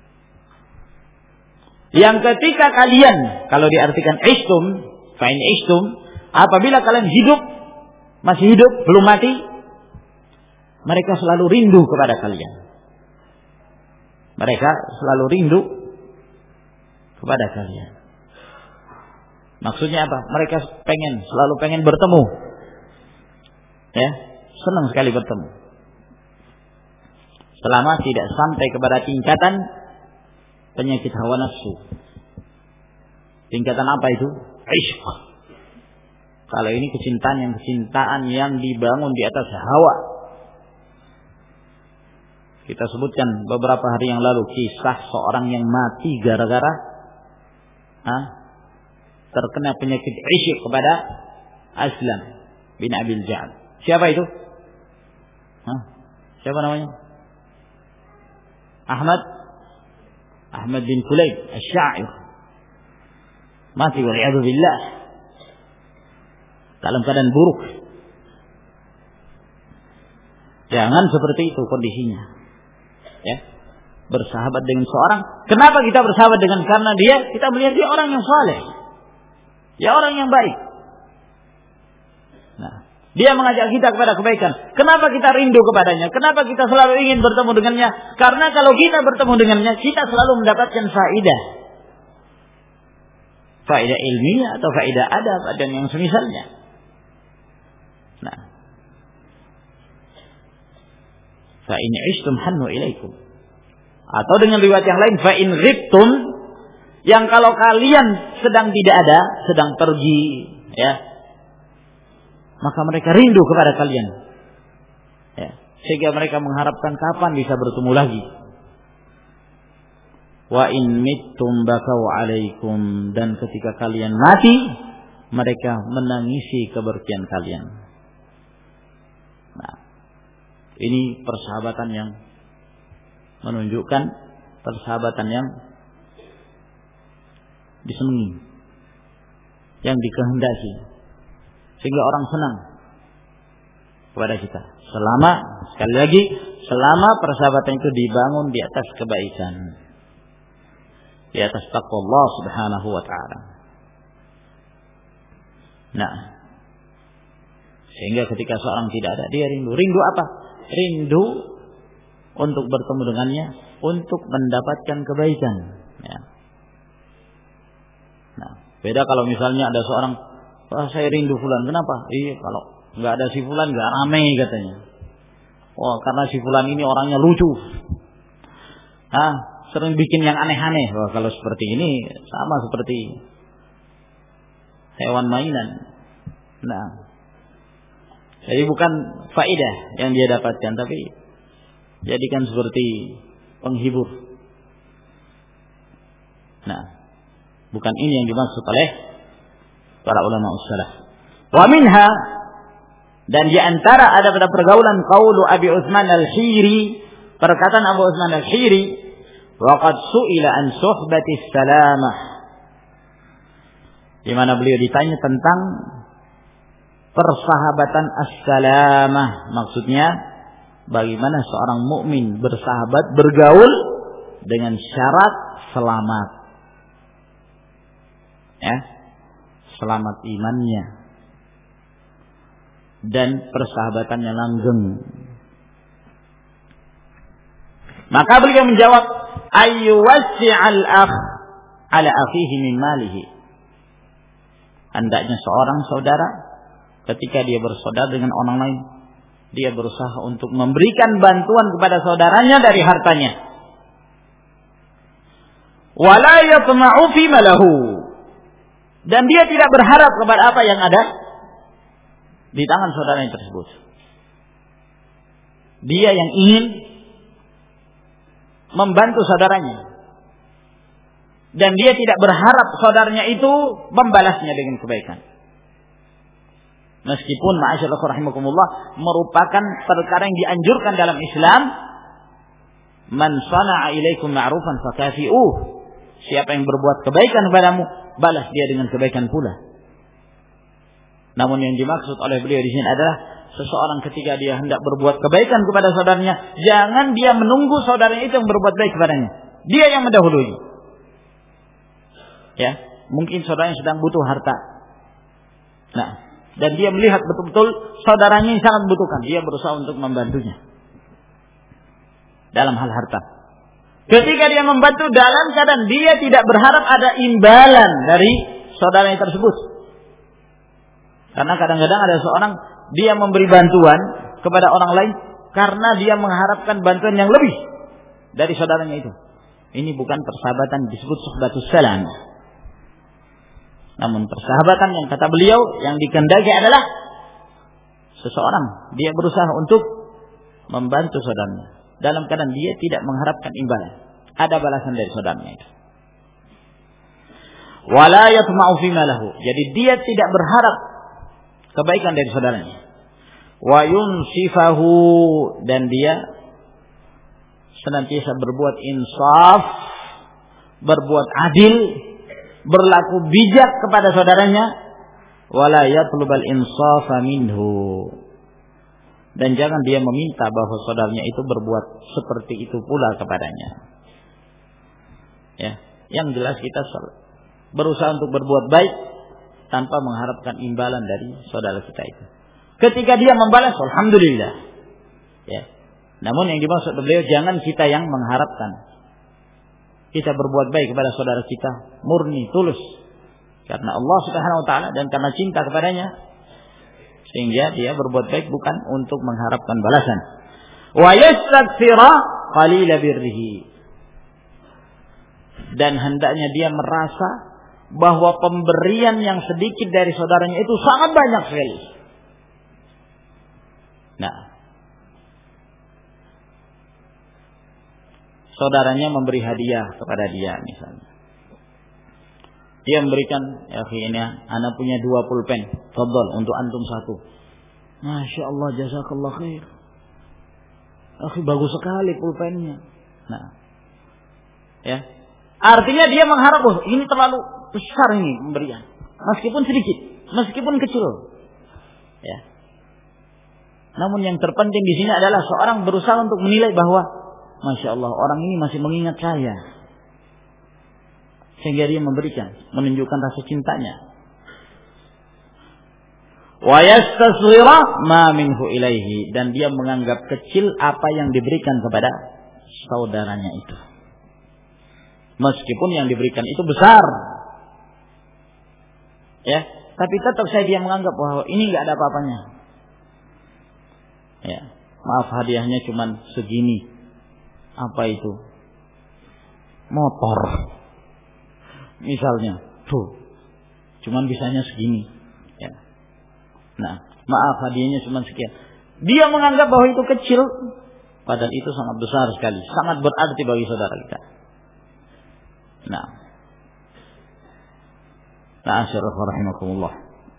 Yang ketika kalian, kalau diartikan ishtum, fa in ishtum, apabila kalian hidup, masih hidup, belum mati, mereka selalu rindu kepada kalian. Mereka selalu rindu kepada kalian. Maksudnya apa? Mereka pengen, selalu pengen bertemu. Ya, senang sekali bertemu. Selama tidak sampai kepada tingkatan penyakit hawa nafsu. Tingkatan apa itu? Ishq. Kalau ini kecintaan yang kecintaan yang dibangun di atas hawa. Kita sebutkan beberapa hari yang lalu kisah seorang yang mati gara-gara ah, terkena penyakit ishq kepada Aslam bin Abil Ja'ad. Siapa itu? Hah? Siapa namanya? Ahmad Ahmad bin Kulayb Asy-Sya'ir. Mati wal'iyadu billah dalam keadaan buruk. Jangan seperti itu kondisinya. Ya, bersahabat dengan seorang. Kenapa kita bersahabat dengan? Karena dia, kita melihat dia orang yang saleh, dia orang yang baik. Nah, dia mengajak kita kepada kebaikan. Kenapa kita rindu kepadanya? Kenapa kita selalu ingin bertemu dengannya? Karena kalau kita bertemu dengannya, kita selalu mendapatkan faidah, faidah ilmiah atau faidah adab dan yang semisalnya. Nah, fa in ishtum hannu ilaikum. Atau dengan riwayat yang lain, fa in ghibtum, yang kalau kalian sedang tidak ada, sedang pergi, ya, maka mereka rindu kepada kalian. Ya, sehingga mereka mengharapkan kapan bisa bertemu lagi. Wa in mittum bakau alaikum, dan ketika kalian mati, mereka menangisi kepergian kalian. Nah, ini persahabatan yang menunjukkan persahabatan yang disenangi, yang dikehendaki, sehingga orang senang kepada kita. Selama, sekali lagi, selama persahabatan itu dibangun di atas kebaikan, di atas taqwa Allah Subhanahu wa taala. Nah, sehingga ketika seorang tidak ada, dia rindu. Rindu apa? Rindu untuk bertemu dengannya, untuk mendapatkan kebaikan. Ya. Nah, beda kalau misalnya ada seorang, wah saya rindu fulan. Kenapa? Iya, kalau nggak ada si fulan nggak ramai katanya. Wah, karena si fulan ini orangnya lucu. Ah, sering bikin yang aneh-aneh. Wah, kalau seperti ini sama seperti hewan mainan. Nah, jadi bukan faidah yang dia dapatkan, tapi jadikan seperti penghibur. Nah, bukan ini yang dimaksud oleh para ulama ussalah. Wa minha, dan di antara ada pada pergaulan qaulu Abi Utsman Al-Khiri, perkataan Abu Utsman Al-Khiri, wa qad su'ila an suhbati salamah, di mana beliau ditanya tentang persahabatan as-salamah. Maksudnya bagaimana seorang mukmin bersahabat, bergaul dengan syarat selamat. Ya, selamat imannya dan persahabatannya langgeng. Maka beliau menjawab, ayyuwassi'al akh ala akhihi min malihi. Hendaknya seorang saudara ketika dia bersaudara dengan orang lain, dia berusaha untuk memberikan bantuan kepada saudaranya dari hartanya. Wala yatma'u fi malahu. Dan dia tidak berharap kepada apa yang ada di tangan saudaranya tersebut. Dia yang ingin membantu saudaranya. Dan dia tidak berharap saudaranya itu membalasnya dengan kebaikan. Meskipun ma'asyiral rahimakumullah merupakan perkara yang dianjurkan dalam Islam. Man sana'a ilaikum ma'rufan fakafi'uh. Siapa yang berbuat kebaikan kepadamu, balas dia dengan kebaikan pula. Namun yang dimaksud oleh beliau di sini adalah seseorang ketika dia hendak berbuat kebaikan kepada saudaranya, jangan dia menunggu saudaranya itu yang berbuat baik kepadanya. Dia yang mendahului. Ya, mungkin saudaranya sedang butuh harta. Nah, dan dia melihat betul-betul saudaranya yang sangat membutuhkan, dia berusaha untuk membantunya dalam hal harta. Ketika dia membantu dalam keadaan dia tidak berharap ada imbalan dari saudaranya tersebut. Karena kadang-kadang ada seorang dia memberi bantuan kepada orang lain karena dia mengharapkan bantuan yang lebih dari saudaranya itu. Ini bukan persahabatan disebut suhbatus salam. Namun persahabatan yang kata beliau yang dikehendaki adalah seseorang dia berusaha untuk membantu saudaranya dalam keadaan dia tidak mengharapkan imbalan. Ada balasan dari saudaranya itu. Wala yatma'u fi malahu. Jadi dia tidak berharap kebaikan dari saudaranya. Wa yunsifahu, dan dia senantiasa berbuat insaf, berbuat adil, berlaku bijak kepada saudaranya. Wala yatlubal insafa minhu. Dan jangan dia meminta bahwa saudaranya itu berbuat seperti itu pula kepadanya. Ya, yang jelas kita berusaha untuk berbuat baik tanpa mengharapkan imbalan dari saudara kita itu. Ketika dia membalas, alhamdulillah. Ya. Namun yang dimaksud beliau, jangan kita yang mengharapkan. Kita berbuat baik kepada saudara kita murni, tulus, karena Allah Subhanahu wa taala dan karena cinta kepadanya, sehingga dia berbuat baik bukan untuk mengharapkan balasan. Wa yastaghfira qalila birrihi. Dan hendaknya dia merasa bahwa pemberian yang sedikit dari saudaranya itu sangat banyak sekali. Nah, saudaranya memberi hadiah kepada dia misalnya. Dia memberikan, ya ini anak punya dua pulpen, fadhol untuk antum satu. Masya Allah, jazakallah khair. Akhi, bagus sekali pulpennya. Nah, ya. Artinya dia mengharap, oh ini terlalu besar ini pemberian. Meskipun sedikit, meskipun kecil. Ya. Namun yang terpenting di sini adalah seorang berusaha untuk menilai bahwa Masya Allah, orang ini masih mengingat saya. Sehingga dia memberikan, menunjukkan rasa cintanya. Wa yastasghira ma minhu ilaihi, dan dia menganggap kecil apa yang diberikan kepada saudaranya itu. Meskipun yang diberikan itu besar. Ya, tapi tetap saya dia menganggap bahwa ini enggak ada apa-apanya. Ya, maaf hadiahnya cuma segini. Apa itu? Motor. Misalnya, tuh. Cuman bisanya segini. Ya. Nah, maaf hadiahnya cuma sekian. Dia menganggap bahwa itu kecil, padahal itu sangat besar sekali, sangat berarti bagi saudara kita. Nah, Assalamualaikum warahmatullah.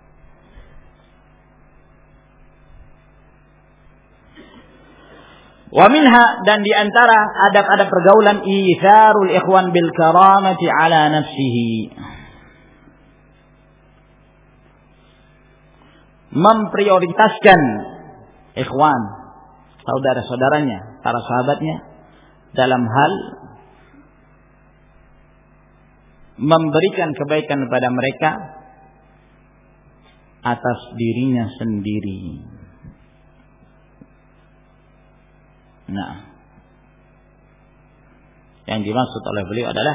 Wa minha, dan diantara adab-adab pergaulan, itharul ikhwan bil karamati ala nafsihi. Memprioritaskan ikhwan, saudara-saudaranya, para sahabatnya, dalam hal memberikan kebaikan kepada mereka atas dirinya sendiri. Nah, yang dimaksud oleh beliau adalah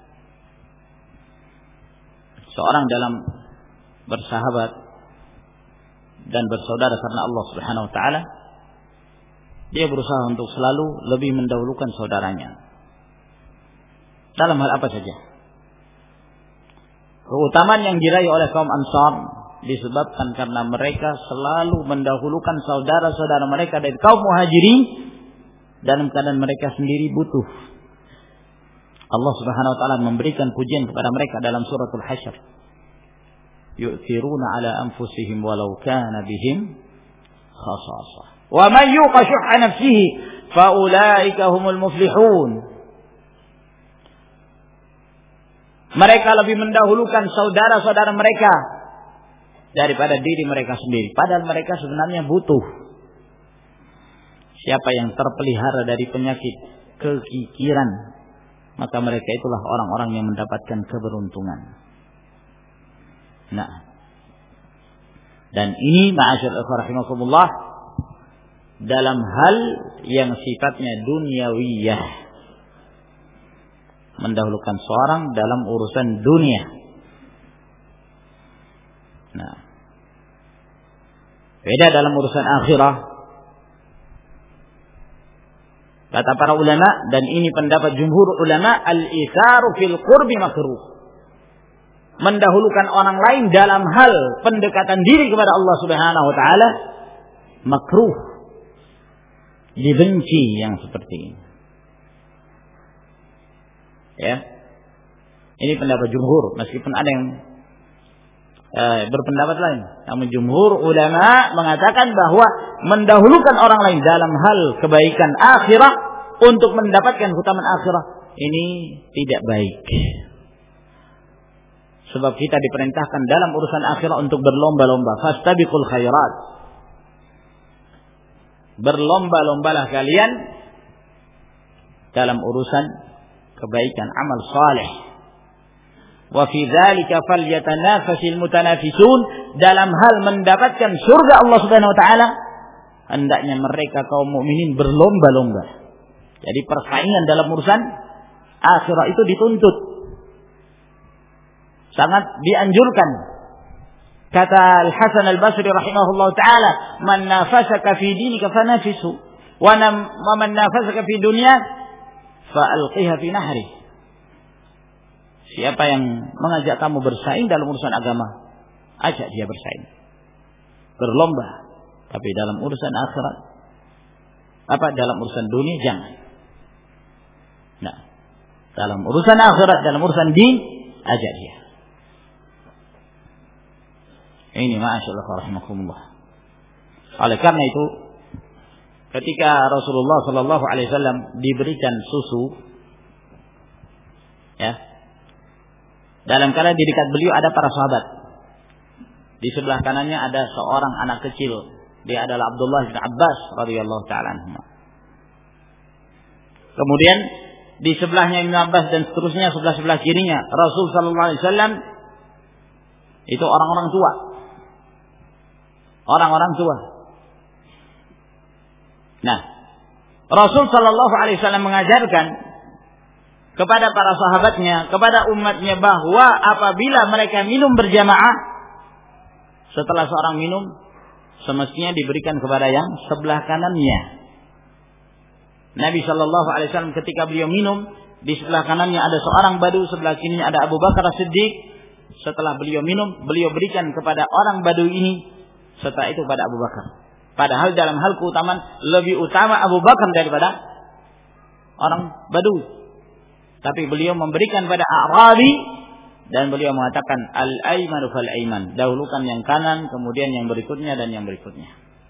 seorang dalam bersahabat dan bersaudara karena Allah Subhanahu wa taala, dia berusaha untuk selalu lebih mendahulukan saudaranya dalam hal apa saja. Keutamaan yang diraih oleh kaum Ansar disebabkan karena mereka selalu mendahulukan saudara-saudara mereka dari kaum Muhajirin dalam keadaan mereka sendiri butuh. Allah Subhanahu wa taala memberikan pujian kepada mereka dalam suratul Hasyr. Yu'thiruna ala anfusihim walau kana bihim khasasah. Wa man yuqa syuhha nafsihi fa ulaika humul muflihun. Mereka lebih mendahulukan saudara-saudara mereka daripada diri mereka sendiri. Padahal mereka sebenarnya butuh. Siapa yang terpelihara dari penyakit kekikiran, maka mereka itulah orang-orang yang mendapatkan keberuntungan. Nah, dan ini ma'asyar rahimakumullah dalam hal yang sifatnya duniawiyah, mendahulukan seorang dalam urusan dunia. Nah, beda dalam urusan akhirah. Kata para ulama, dan ini pendapat jumhur ulama, al-itharu fil qurbi makruh. Mendahulukan orang lain dalam hal pendekatan diri kepada Allah Subhanahu wa taala makruh. Dibenci yang seperti ini. Ya, ini pendapat jumhur, meskipun ada yang eh, berpendapat lain. Namun jumhur ulama mengatakan bahwa mendahulukan orang lain dalam hal kebaikan akhirah untuk mendapatkan keutamaan akhirah ini tidak baik. Sebab kita diperintahkan dalam urusan akhirah untuk berlomba-lomba. Fastabiqul khairat. Berlomba-lombalah kalian dalam urusan kebaikan amal saleh. Wa fi dzalika falyatanafasil mutanafisun, dalam hal mendapatkan surga Allah Subhanahu wa taala hendaknya mereka kaum mukminin berlomba-lomba. Jadi persaingan dalam urusan akhirah itu dituntut, sangat dianjurkan. Kata Al-Hasan Al-Basri rahimahullah taala, man nafasaka fi dinika fanafisu wa man nafasaka fi dunya fa'alqiha fi nahri. Siapa yang mengajak kamu bersaing dalam urusan agama, ajak dia bersaing, berlomba. Tapi dalam urusan akhirat, apa dalam urusan dunia jangan. Nah, dalam urusan akhirat, dalam urusan din, ajak dia. Ini ma'asyallah rahimakumullah. Oleh karena itu, ketika Rasulullah Sallallahu Alaihi Wasallam diberikan susu, ya, dalam keadaan di dekat beliau ada para sahabat. Di sebelah kanannya ada seorang anak kecil. Dia adalah Abdullah bin Abbas radhiyallahu taala anhu. Kemudian di sebelahnya Ibnu Abbas dan seterusnya sebelah-sebelah kirinya Rasul Sallallahu Alaihi Wasallam itu orang-orang tua. Orang-orang tua. Nah, Rasul Sallallahu Alaihi Wasallam mengajarkan kepada para sahabatnya, kepada umatnya, bahwa apabila mereka minum berjamaah, setelah seorang minum, semestinya diberikan kepada yang sebelah kanannya. Nabi Sallallahu Alaihi Wasallam ketika beliau minum, di sebelah kanannya ada seorang badu, sebelah kirinya ada Abu Bakar As-Siddiq. Setelah beliau minum, beliau berikan kepada orang badu ini, setelah itu pada Abu Bakar. Padahal dalam hal keutamaan lebih utama Abu Bakar daripada orang badu. Tapi beliau memberikan pada A'rabi dan beliau mengatakan al-aymanu fal-ayman, dahulukan yang kanan, kemudian yang berikutnya dan yang berikutnya.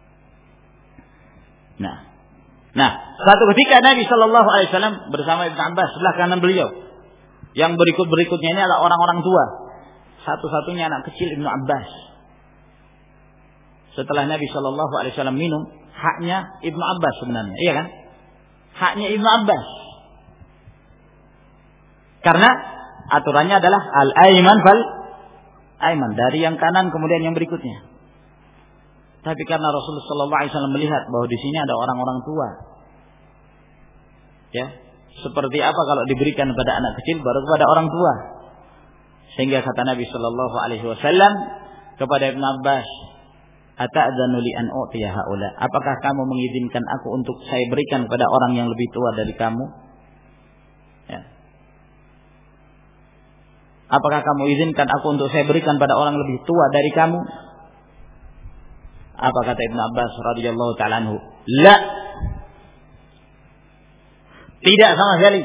Nah, nah, suatu ketika Nabi Shallallahu Alaihi Wasallam bersama Ibnu Abbas sebelah kanan beliau. Yang berikut-berikutnya ini adalah orang-orang tua. Satu-satunya anak kecil Ibnu Abbas. Setelah Nabi Shallallahu Alaihi Wasallam minum, haknya Ibnu Abbas sebenarnya, iya kan? Haknya Ibnu Abbas. Karena aturannya adalah al-ayman fal Aiman, dari yang kanan kemudian yang berikutnya. Tapi karena Rasulullah shallallahu alaihi wasallam melihat bahwa di sini ada orang-orang tua, ya, seperti apa kalau diberikan kepada anak kecil baru kepada orang tua. Sehingga kata Nabi shallallahu alaihi wasallam kepada Ibn Abbas, "Ata'dzanu li an u'tiya haula?" Apakah kamu mengizinkan aku untuk saya berikan kepada orang yang lebih tua dari kamu? Ya. Apakah kamu izinkan aku untuk saya berikan pada orang lebih tua dari kamu? Apa kata Ibn Abbas radhiyallahu ta'ala anhu? La. Tidak sama sekali.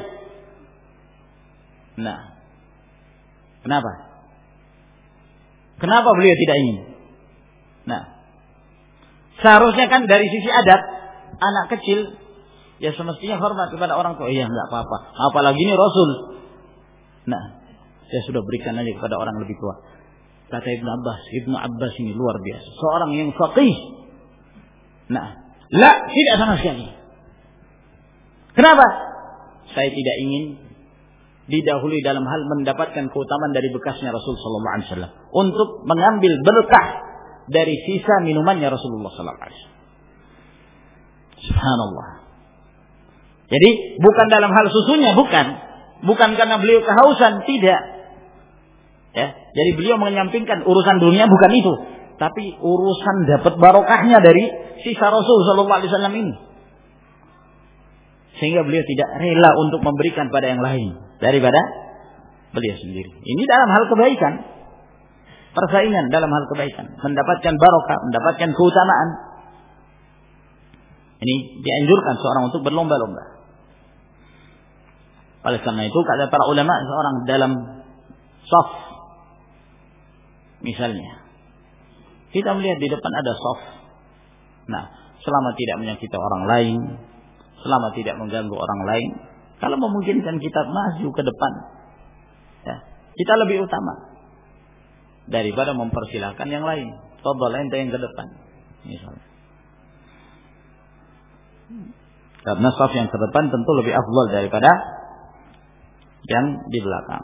Nah. Kenapa? Kenapa beliau tidak ingin? Nah. Seharusnya kan dari sisi adab, anak kecil ya semestinya hormat kepada orang tua. Iya, enggak apa-apa. Apalagi ini Rasul. Nah, saya sudah berikan aja kepada orang lebih tua. Kata Ibn Abbas, Ibn Abbas ini luar biasa. Seorang yang faqih. Nah, la, tidak sama sekali. Kenapa? Saya tidak ingin didahului dalam hal mendapatkan keutamaan dari bekasnya Rasul sallallahu alaihi wasallam untuk mengambil berkah dari sisa minumannya Rasulullah sallallahu alaihi wasallam. Subhanallah. Jadi bukan dalam hal susunya, bukan. Bukan karena beliau kehausan, tidak. Ya, jadi beliau menyampingkan urusan dunia bukan itu, tapi urusan dapat barokahnya dari sisa Rasul sallallahu alaihi wasallam ini. Sehingga beliau tidak rela untuk memberikan pada yang lain daripada beliau sendiri. Ini dalam hal kebaikan. Persaingan dalam hal kebaikan, mendapatkan barokah, mendapatkan keutamaan. Ini dianjurkan seorang untuk berlomba-lomba. Oleh karena itu kata para ulama, seorang dalam shaf, misalnya kita melihat di depan ada shaf. Nah, selama tidak menyakiti orang lain, selama tidak mengganggu orang lain, kalau memungkinkan kita maju ke depan, ya, kita lebih utama daripada mempersilahkan yang lain. Fadhal ente yang ke depan, misalnya. Karena shaf yang ke depan tentu lebih afdal daripada yang di belakang.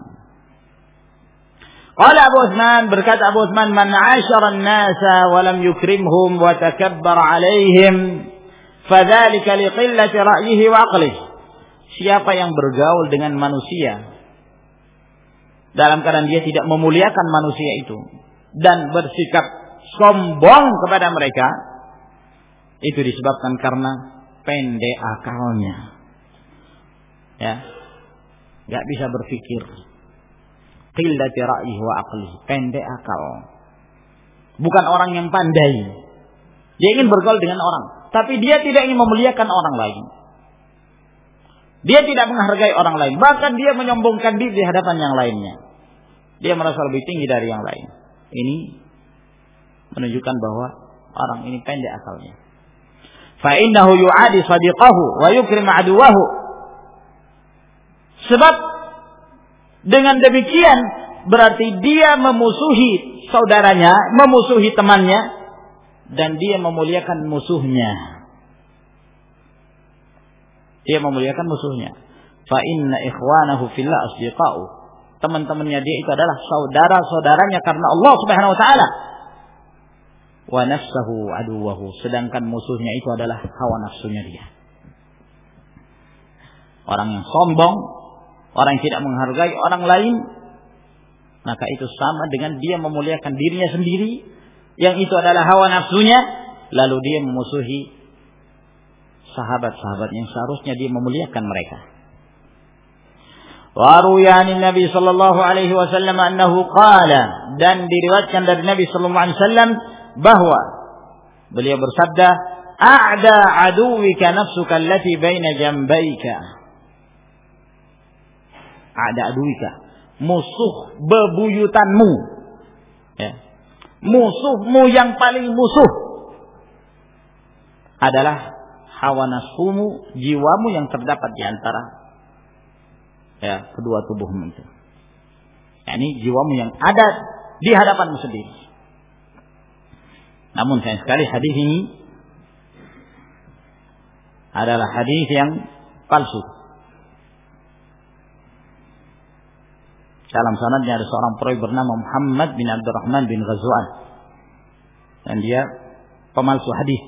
Qala Abu Utsman, berkata Abu Utsman, "Man 'ashara an-nasa wa lam yukrimhum wa takabbara 'alaihim, fadzalika liqillati ra'yihi wa 'aqlihi." Siapa yang bergaul dengan manusia dalam keadaan dia tidak memuliakan manusia itu dan bersikap sombong kepada mereka, itu disebabkan karena pendek akalnya. Ya. Enggak bisa berpikir. Qillati ra'yihi wa 'aqlihi, pendek akal. Bukan orang yang pandai. Dia ingin bergaul dengan orang, tapi dia tidak ingin memuliakan orang lain. Dia tidak menghargai orang lain, bahkan dia menyombongkan diri di hadapan yang lainnya. Dia merasa lebih tinggi dari yang lain. Ini menunjukkan bahwa orang ini pendek akalnya. Fa innahu yu'adi sadiqahu wa yukrim 'aduwahu. Sebab dengan demikian berarti dia memusuhi saudaranya, memusuhi temannya, dan dia memuliakan musuhnya. Dia memuliakan musuhnya. Fa inna ikhwanahu fillah asdiqa'u. Teman-temannya dia itu adalah saudara-saudaranya karena Allah Subhanahu wa taala. Wa nafsuhu aduwahu, sedangkan musuhnya itu adalah hawa nafsunya dia. Orang yang sombong, orang yang tidak menghargai orang lain, maka itu sama dengan dia memuliakan dirinya sendiri, yang itu adalah hawa nafsunya, lalu dia memusuhi sahabat-sahabatnya yang seharusnya dia memuliakan mereka. Wa ruwiyani Nabi sallallahu alaihi wasallam annahu qala, dan diriwayatkan dari Nabi sallallahu alaihi wasallam bahwa beliau bersabda, a'da aduwika nafsuka allati baina jambayka. A'da aduwika, musuh bebuyutanmu, ya. Musuhmu yang paling musuh adalah hawa nafsumu, jiwamu yang terdapat di antara ya kedua tubuhmu itu. Yani jiwamu yang ada di hadapanmu sendiri. Namun sayang sekali hadis ini adalah hadis yang palsu. Dalam sanadnya ada seorang perawi bernama Muhammad bin Abdurrahman bin Ghazwan. Dan dia pemalsu hadis.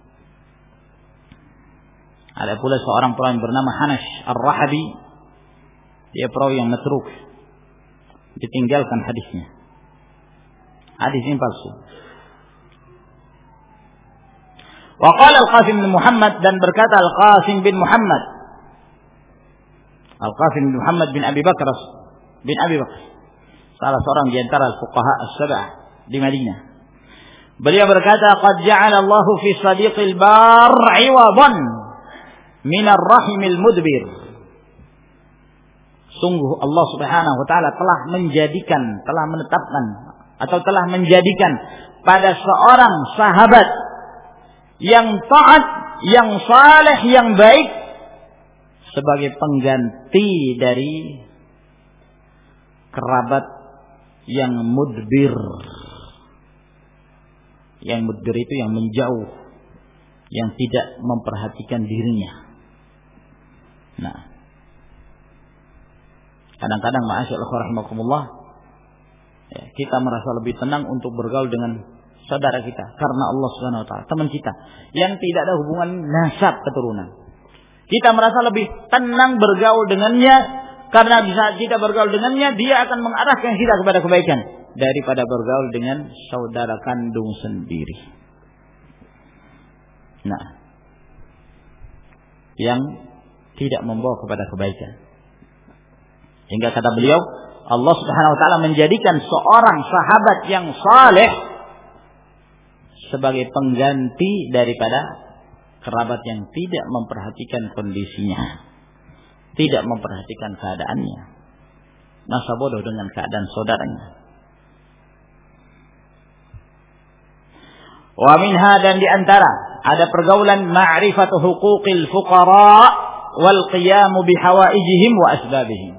Ada pula seorang perawi bernama Hanash Ar-Rahabi. Dia perawi yang matruk. Ditinggalkan hadisnya. Hadis ini palsu. Wa qala Al-Qasim bin Muhammad, dan berkata Al-Qasim bin Muhammad. Al-Qasim bin Muhammad bin Abi Bakar bin Abi Bakar, salah seorang di antara fuqaha as-sab'ah di Madinah. Beliau berkata, "Qad ja'ala Allahu fi sadiqil bar 'iwadan min ar-rahimil mudbir." Sungguh Allah Subhanahu wa taala telah menjadikan, telah menetapkan atau telah menjadikan pada seorang sahabat yang taat, yang saleh, yang baik sebagai pengganti dari kerabat yang mudbir. Yang mudbir itu yang menjauh, yang tidak memperhatikan dirinya. Nah, kadang-kadang ma'asyiral rahimakumullah, ya, kita merasa lebih tenang untuk bergaul dengan saudara kita karena Allah Subhanahu wa taala, teman kita yang tidak ada hubungan nasab keturunan. Kita merasa lebih tenang bergaul dengannya karena di saat kita bergaul dengannya dia akan mengarahkan kita kepada kebaikan daripada bergaul dengan saudara kandung sendiri. Nah, yang tidak membawa kepada kebaikan. Hingga kata beliau, Allah Subhanahu wa taala menjadikan seorang sahabat yang saleh sebagai pengganti daripada kerabat yang tidak memperhatikan kondisinya, tidak memperhatikan keadaannya, masa bodoh dengan keadaan saudaranya. Wa minha, dan diantara ada pergaulan ma'rifatu huquqil fuqara wal qiyamu bihawaijihim wa asbabihim.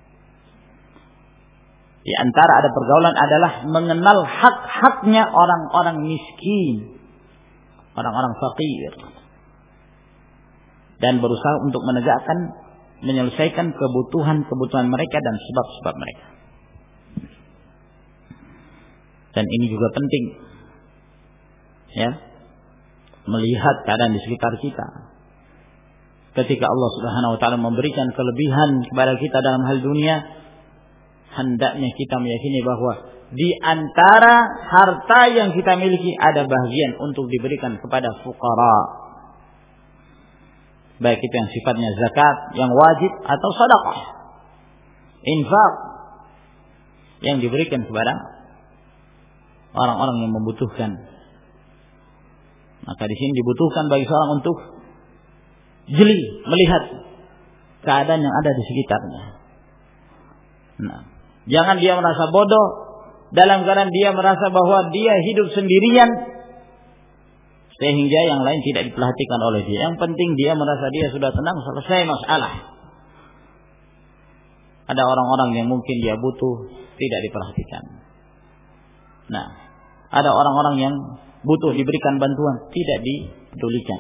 Di antara ada pergaulan adalah mengenal hak-haknya orang-orang miskin, orang-orang fakir, dan berusaha untuk menegakkan, menyelesaikan kebutuhan-kebutuhan mereka dan sebab-sebab mereka. Dan ini juga penting, ya, melihat keadaan di sekitar kita. Ketika Allah Subhanahu wa taala memberikan kelebihan kepada kita dalam hal dunia, hendaknya kita meyakini bahwa di antara harta yang kita miliki ada bagian untuk diberikan kepada fuqara. Baik itu yang sifatnya zakat yang wajib atau sedekah, infak yang diberikan kepada orang-orang yang membutuhkan. Maka di sini dibutuhkan bagi seorang untuk jeli melihat keadaan yang ada di sekitarnya. Nah, jangan dia merasa bodoh dalam keadaan dia merasa bahwa dia hidup sendirian sehingga yang lain tidak diperhatikan oleh dia. Yang penting dia merasa dia sudah tenang, selesai masalah. Ada orang-orang yang mungkin dia butuh tidak diperhatikan. Nah, ada orang-orang yang butuh diberikan bantuan tidak dipedulikan.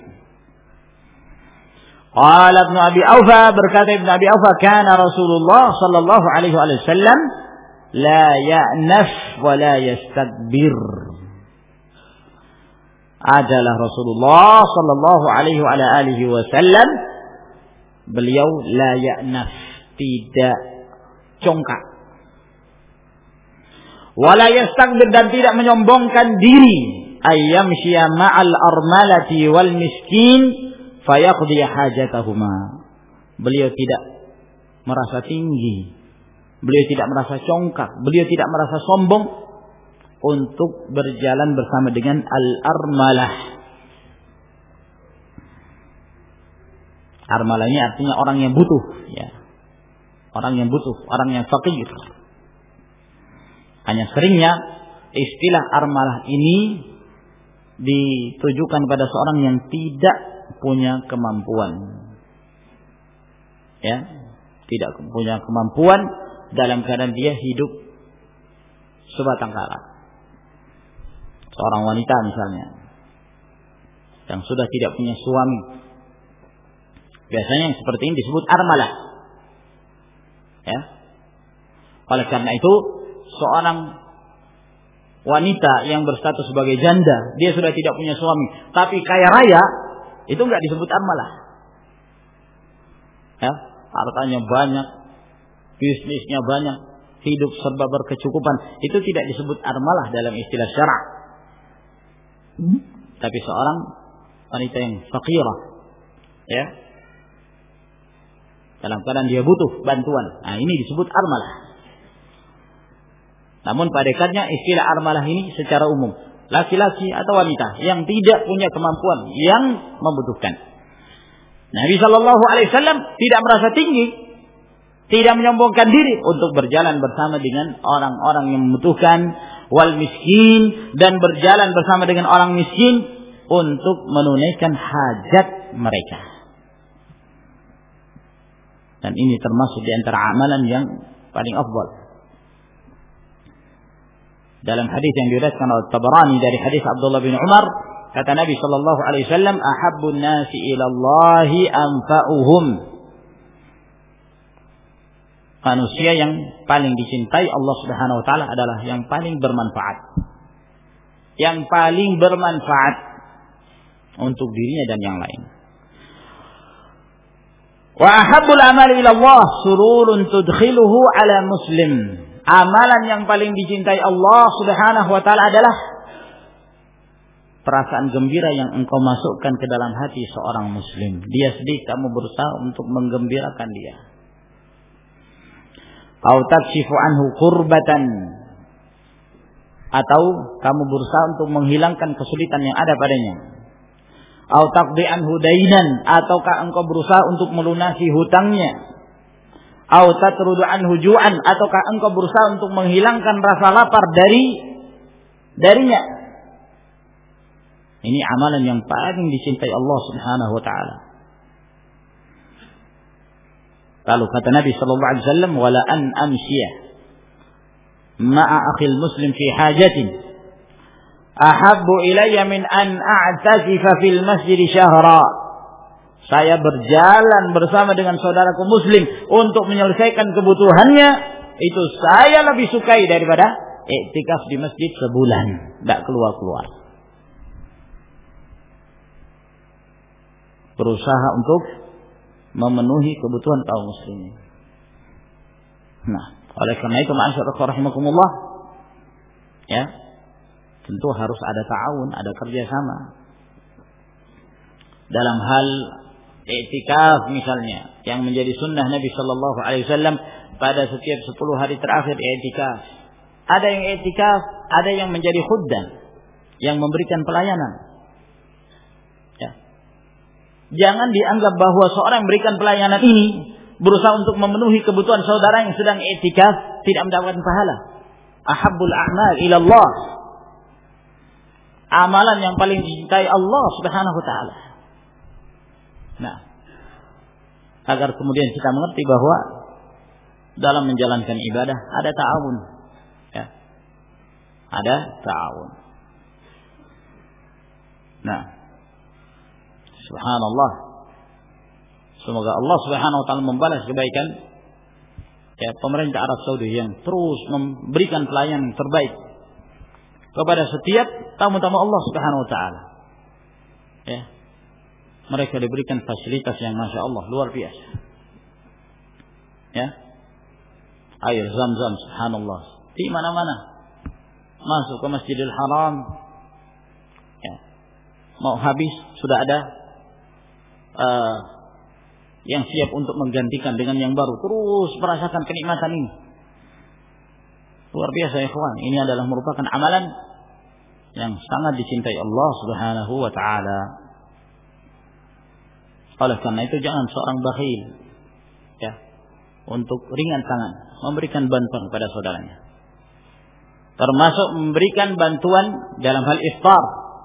Qala Ibnu Abi Aufa, berkata Ibnu Abi Aufa, kana Rasulullah sallallahu alaihi wasallam la ya'naf wa la yastakbir. Adalah Rasulullah sallallahu alaihi wa alihi wasallam, beliau la ya'naf, tidak congkak, wala yastakbir, dan tidak menyombongkan diri, ayyamshiya ma'al armalati wal miskin fayaqdi hajatahuma. Beliau tidak merasa tinggi, beliau tidak merasa congkak, beliau tidak merasa sombong untuk berjalan bersama dengan al-armalah. Armalah ini artinya orang yang butuh, ya. Orang yang butuh, orang yang fakir. Hanya seringnya istilah armalah ini ditujukan pada seorang yang tidak punya kemampuan. Ya, tidak punya kemampuan dalam keadaan dia hidup sebatang kara. Seorang wanita misalnya yang sudah tidak punya suami, biasanya yang seperti ini disebut armalah. Ya, Oleh karena itu, seorang wanita yang berstatus sebagai janda, dia sudah tidak punya suami, tapi kaya raya, itu enggak disebut armalah. Ya, hartanya banyak, bisnisnya banyak, hidup serba berkecukupan, itu tidak disebut armalah dalam istilah syara'. Hmm? Tapi seorang wanita yang faqirah, ya, dalam keadaan dia butuh bantuan, nah ini disebut armalah. Namun pada hakikatnya istilah armalah ini secara umum, laki-laki atau wanita yang tidak punya kemampuan, yang membutuhkan. Nabi Shallallahu Alaihi Wasallam tidak merasa tinggi, tidak menyombongkan diri untuk berjalan bersama dengan orang-orang yang membutuhkan, wal miskin, dan berjalan bersama dengan orang miskin untuk menunaikan hajat mereka. Dan ini termasuk di antara amalan yang paling afdal. Dalam hadis yang diriwayatkan oleh Tabarani dari hadis Abdullah bin Umar, kata Nabi sallallahu alaihi wasallam, "Ahabbun nasi ila Allahi anfa'uhum." Manusia yang paling dicintai Allah Subhanahu wa taala adalah yang paling bermanfaat. Yang paling bermanfaat untuk dirinya dan yang lain. Wa ahabbul amali ila Allah sururun tudkhiluhu ala muslim. Amalan yang paling dicintai Allah Subhanahu wa taala adalah perasaan gembira yang engkau masukkan ke dalam hati seorang muslim. Dia sedih, kamu berusaha untuk menggembirakan dia. Au takshifu anhu kurbatan, atau kamu berusaha untuk menghilangkan kesulitan yang ada padanya. Au taqdi anhu dainan, ataukah engkau berusaha untuk melunasi hutangnya. Au tatrudu anhu ju'an, ataukah engkau berusaha untuk menghilangkan rasa lapar dari darinya. Ini amalan yang paling dicintai Allah Subhanahu wa taala. Lalu kata Nabi sallallahu alaihi wasallam, "Wala an amshiya ma'a akhil muslim fi hajatin ahabbu ilayya min an a'tazifa fil masjid syahra." Saya berjalan bersama dengan saudaraku muslim untuk menyelesaikan kebutuhannya, itu saya lebih sukai daripada iktikaf di masjid sebulan, tidak keluar-keluar. Berusaha untuk memenuhi kebutuhan kaum muslimin. Nah, oleh karena itu ma'asyiral rahimakumullah, ya, tentu harus ada ta'awun, ada kerjasama. Dalam hal i'tikaf misalnya, yang menjadi sunnah Nabi Sallallahu Alaihi Wasallam pada setiap sepuluh hari terakhir i'tikaf. Ada yang i'tikaf, ada yang menjadi khuddam, yang memberikan pelayanan. Ya. Jangan dianggap bahwa seorang yang memberikan pelayanan ini berusaha untuk memenuhi kebutuhan saudara yang sedang i'tikaf tidak mendapatkan pahala. Ahabbul a'mal ila Allah. Amalan yang paling dicintai Allah Subhanahu wa taala. Nah, agar kemudian kita mengerti bahwa dalam menjalankan ibadah ada ta'awun, ya. Ada ta'awun. Nah, subhanallah. Semoga Allah Subhanahu wa taala membalas kebaikan, ya, pemerintah Arab Saudi yang terus memberikan pelayanan terbaik kepada setiap tamu-tamu Allah Subhanahu wa taala. Ya. Mereka diberikan fasilitas yang Masya Allah luar biasa. Ya, air zam-zam, subhanallah, di mana-mana. Masuk ke Masjidil Haram, ya, mau habis sudah ada uh, yang siap untuk menggantikan dengan yang baru. Terus merasakan kenikmatan ini. Luar biasa ya kawan. Ini adalah merupakan amalan yang sangat dicintai Allah Subhanahu wa taala. Oleh karena itu jangan seorang bakhil, ya, untuk ringan tangan memberikan bantuan kepada saudaranya. Termasuk memberikan bantuan dalam hal iftar,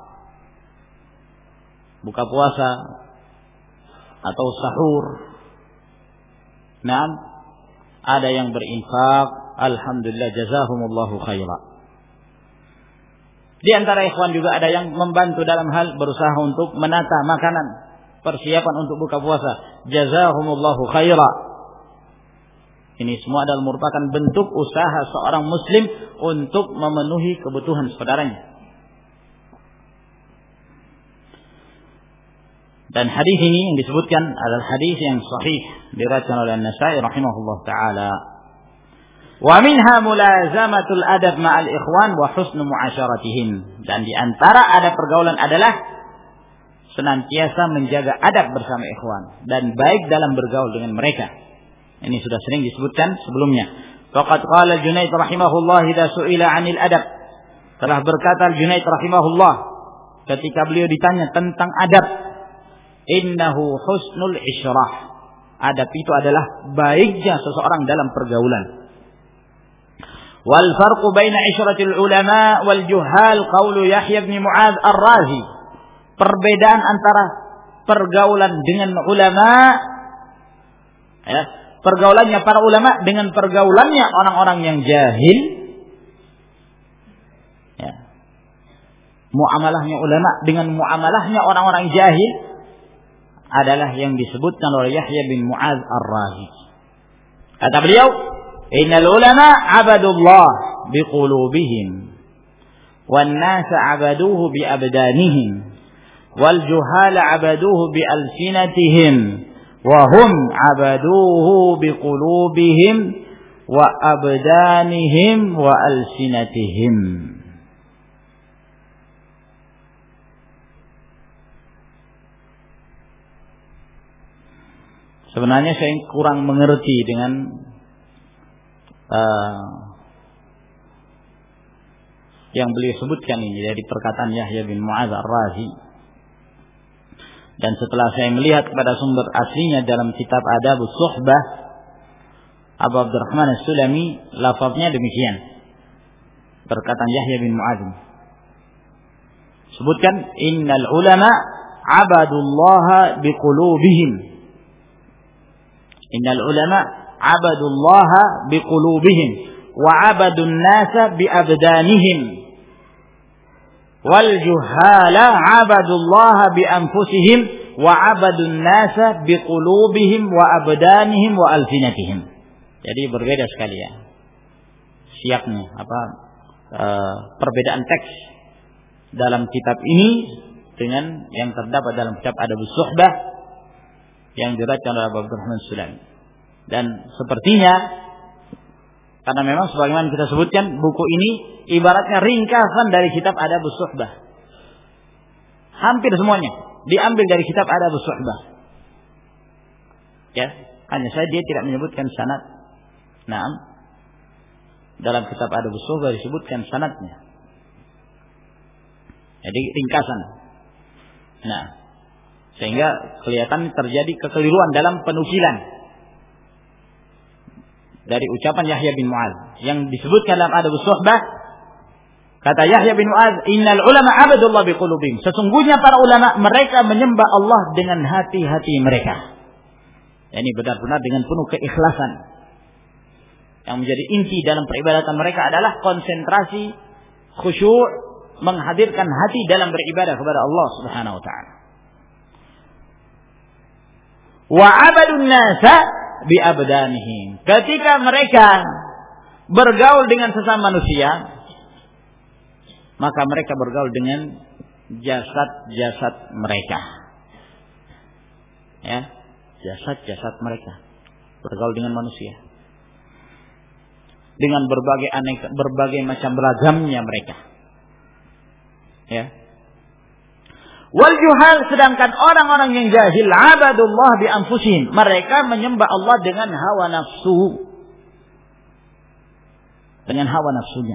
buka puasa atau sahur. Nah, ada yang berinfak, alhamdulillah jazahumullahu khaira. Di antara ikhwan juga ada yang membantu dalam hal berusaha untuk menata makanan, persiapan untuk buka puasa. Jazahumullahu khaira. Ini semua adalah merupakan bentuk usaha seorang muslim untuk memenuhi kebutuhan saudaranya. Dan hadis ini yang disebutkan adalah hadis yang sahih diriwayatkan oleh An-Nasa'i rahimahullah taala. Wa minha mulazamatul adab ma'al ikhwan wa husnu mu'asyaratihim. Dan di antara adab pergaulan adalah senantiasa menjaga adab bersama ikhwan dan baik dalam bergaul dengan mereka. Ini sudah sering disebutkan sebelumnya. Faqad qala Junayd rahimahullah idza su'ila 'anil adab. Telah berkata Junayd rahimahullah ketika beliau ditanya tentang adab, innahu husnul isyrah. Adab itu adalah baiknya seseorang dalam pergaulan. Wal farqu baina isyratil ulama wal juhal qaulu Yahya bin Mu'adz Ar-Razi. Perbedaan antara pergaulan dengan ulama, ya, pergaulannya para ulama dengan pergaulannya orang-orang yang jahil, ya. Muamalahnya ulama dengan muamalahnya orang-orang jahil adalah yang disebutkan oleh Yahya bin Mu'adz Ar-Razi. Kata beliau, innal ulama abadullah biqulubihim wan nas abaduhu bi abdanihim wal juhal abaduhu bi alsinatihim wa hum abaduhu bi qulubihim wa abdanihim wa alsinatihim. Sebenarnya saya kurang mengerti dengan uh, yang beliau sebutkan ini dari perkataan Yahya bin Mu'adz Ar-Razi. Dan setelah saya melihat kepada sumber aslinya dalam kitab Adabus Suhbah Abu Abdurrahman As-Sulami, lafaznya demikian. Perkataan Yahya bin Mu'adz. Sebutkan innal ulama abadullaha biqulubihim. Innal ulama abadullaha biqulubihim wa abadun nasa biabdanihim wal juhala abadullaha bianfusihim wa abadun nasa biqulubihim wa abdanihim wa alsinatihim. Jadi berbeda sekali ya siaknya apa e, perbedaan teks dalam kitab ini dengan yang terdapat dalam kitab Adabus Suhbah yang diriwayatkan oleh Abu Abdurrahman As-Sulami. Dan sepertinya karena memang sebagaimana kita sebutkan buku ini ibaratnya ringkasan dari kitab Adabus Suhbah. Hampir semuanya diambil dari kitab Adabus Suhbah. Ya, hanya saja dia tidak menyebutkan sanad. Naam. Dalam kitab Adabus Suhbah disebutkan sanadnya. Jadi ringkasan. Nah, sehingga kelihatan terjadi kekeliruan dalam penukilan dari ucapan Yahya bin Mu'adz yang disebutkan dalam Adabus Suhbah. Kata Yahya bin Mu'adz, innal ulama abadullah biqulubihim. Sesungguhnya para ulama mereka menyembah Allah dengan hati-hati mereka. Ini benar-benar dengan penuh keikhlasan. Yang menjadi inti dalam peribadatan mereka adalah konsentrasi, khusyuk, menghadirkan hati dalam beribadah kepada Allah Subhanahu wa taala. Wa abadun nasa bi abdanihim. Ketika mereka bergaul dengan sesama manusia, maka mereka bergaul dengan jasad-jasad mereka. Ya, jasad-jasad mereka bergaul dengan manusia. Dengan berbagai aneka, berbagai macam beragamnya mereka. Ya. Wal juhal, sedangkan orang-orang yang jahil abadullah bi anfusihim, mereka menyembah Allah dengan hawa nafsu. Dengan hawa nafsunya.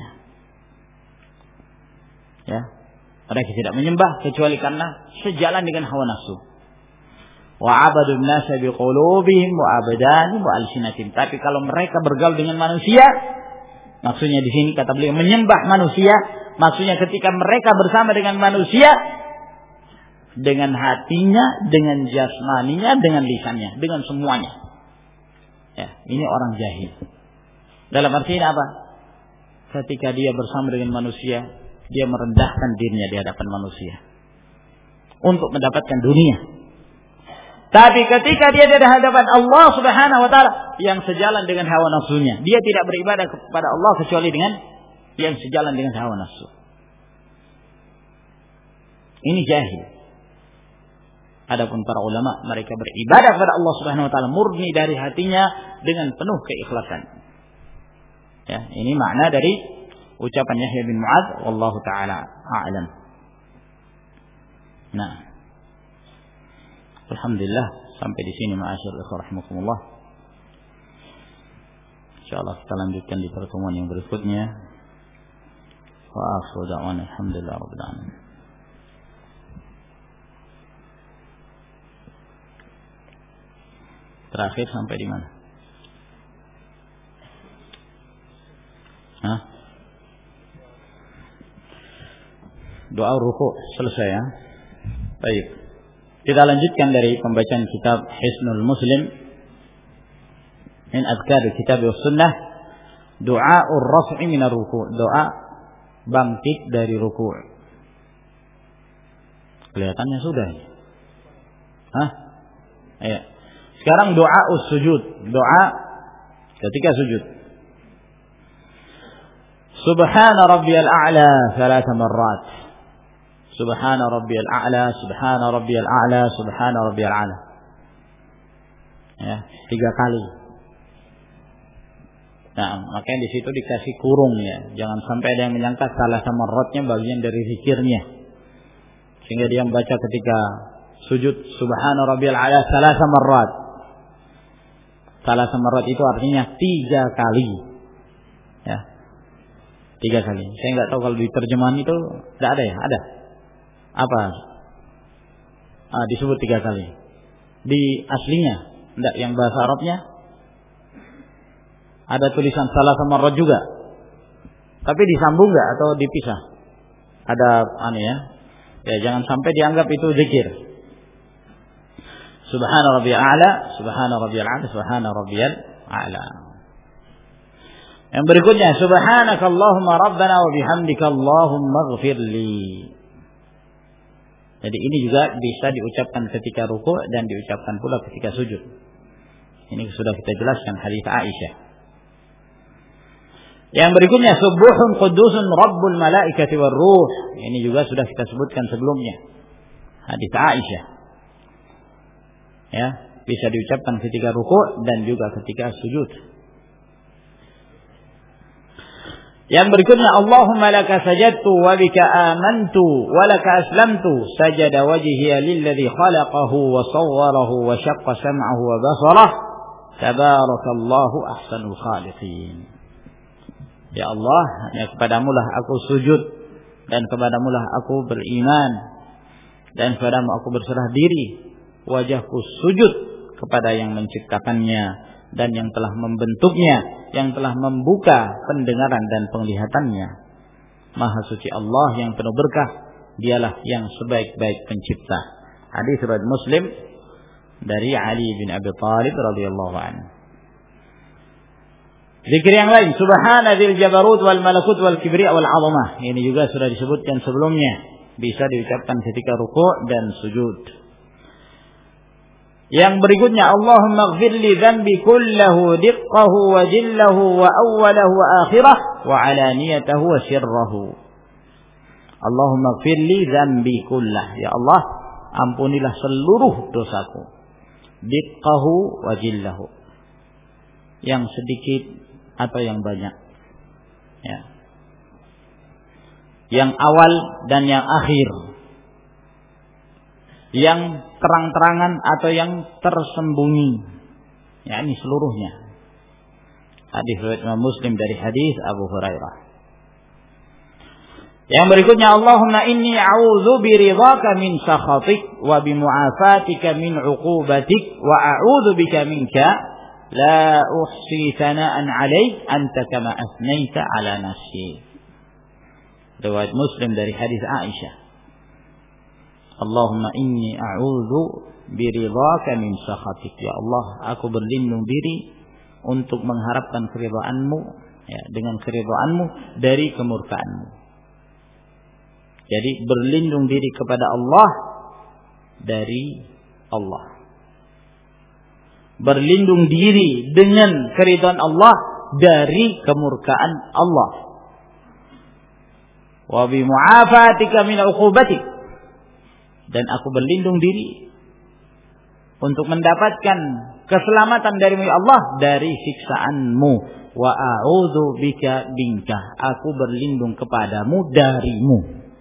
Ya. Mereka tidak menyembah kecuali karena sejalan dengan hawa nafsu. Wa abadun nasa bi qulubihim wa abdanihim wa alsinatihim. Tapi kalau mereka bergaul dengan manusia, maksudnya di sini kata beliau menyembah manusia, maksudnya ketika mereka bersama dengan manusia, dengan hatinya, dengan jasmaninya, dengan lisannya, dengan semuanya. Ya, ini orang jahil. Dalam artinya apa? Ketika dia bersama dengan manusia, dia merendahkan dirinya di hadapan manusia untuk mendapatkan dunia. Tapi ketika dia di hadapan Allah Subhanahu wa taala, yang sejalan dengan hawa nafsunya. Dia tidak beribadah kepada Allah kecuali dengan yang sejalan dengan hawa nafsu. Ini jahil. Adapun para ulama, mereka beribadah kepada Allah Subhanahu wa taala murni dari hatinya dengan penuh keikhlasan. Ya, ini makna dari ucapan Yahya bin Mu'adz, wallahu taala a'lam. Nah, alhamdulillah sampai di sini ma'asyiral ikhwah rahimakumullah. Insyaallah kita lanjutkan di pertemuan yang berikutnya. Wa akhiru da'wana alhamdulillah rabbil alamin. Terakhir sampai di mana? Hah? Doa ruku' selesai ya. Baik. Kita lanjutkan dari pembacaan kitab Hisnul Muslim min Adhkar Kitab was Sunnah, Du'aur Raf'i min ar-ruku', doa bangkit dari ruku'. Kelihatannya sudah. Hah? Ayo. Sekarang doa us-sujud, doa ketika sujud. Subhana rabbiyal a'la thalatha marrat. Subhana rabbiyal a'la, subhana rabbiyal a'la, subhana rabbiyal a'la. Ya, tiga kali. Nah, makanya di situ dikasih kurung ya. Jangan sampai ada yang menyangka salah sama marratnya bagian dari zikirnya. Sehingga dia membaca ketika sujud subhana rabbiyal a'la thalatha marrat. Thalatha marrat itu artinya tiga kali. Ya. Tiga kali. Saya enggak tahu kalau di terjemahan itu enggak ada ya? Ada. Apa? Ah, disebut tiga kali. Di aslinya, enggak, yang bahasa Arabnya ada tulisan thalatha marrat juga. Tapi disambung enggak atau dipisah? Ada aneh ya. Ya, jangan sampai dianggap itu zikir. Subhana rabbiyal a'la, subhana rabbiyal a'la, subhana rabbiyal a'la. Yang berikutnya, subhanakallahumma rabbana wa bihamdika Allahumma ighfirli. Jadi ini juga bisa diucapkan ketika ruku' dan diucapkan pula ketika sujud. Ini sudah kita jelaskan hadis Aisyah. Yang berikutnya, subuhun qudusun rabbul malaikati war ruh. Ini juga sudah kita sebutkan sebelumnya. Hadis Aisyah. Ya, bisa diucapkan ketika ruku' dan juga ketika sujud. Yang berikutnya, Allahumma laka sajadtu wa bika amantu wa laka aslamtu, sajada wajhiya lilladzi khalaqahu wa sawwarahu wa syaqqa sam'ahu wa basarahu, tabarakallahu ahsanul khaliqin. Ya Allah, hanya kepadamu lah aku sujud dan kepadamu lah aku beriman dan kepadamu aku berserah diri. Wajahku sujud kepada yang menciptakannya dan yang telah membentuknya, yang telah membuka pendengaran dan penglihatannya. Maha suci Allah yang penuh berkah, dialah yang sebaik-baik pencipta. Hadis riwayat Muslim dari Ali bin Abi Thalib radhiyallahu anhu. Zikir yang lain, subhana dzil jabarut wal malakut wal kibriya wal 'azamah. Ini juga sudah disebutkan sebelumnya, bisa diucapkan ketika ruku' dan sujud. Yang berikutnya, Allahumma ighfirli dhanbi kullahu diqqahu wa jillahu wa awwalahu wa akhirah wa alaniyatahu wa sirrahu. Allahumma ighfirli dhanbi kullah. Ya Allah, ampunilah seluruh dosaku. Diqqahu wa jillahu. Yang sedikit atau yang banyak. Ya. Yang awal dan yang akhir. Yang terang-terangan atau yang tersembunyi, ya ini seluruhnya. Hadis riwayat Imam Muslim dari hadis Abu Hurairah. Yang berikutnya, Allahumma inni a'udzu biridhaka min sakhatik wa bimu'afatika min 'uqubatik wa a'udzu bika minka la uhsi thana'an 'alaik anta kama asnaita 'ala nafsi. Riwayat Muslim dari hadis Aisyah. Allahumma inni a'udzu biridhaka min sakhatik. Ya Allah, aku berlindung diri untuk mengharapkan keridhaan-Mu, ya, dengan keridhaan-Mu dari kemurkaan-Mu. Jadi berlindung diri kepada Allah dari Allah. berlindung diri dengan keridhaan Allah dari kemurkaan Allah. Wa bi mu'afatika min 'uqubatik, dan aku berlindung diri untuk mendapatkan keselamatan darimu ya Allah dari siksaanmu. Wa a'udzu bika minka, aku berlindung kepadamu darimu.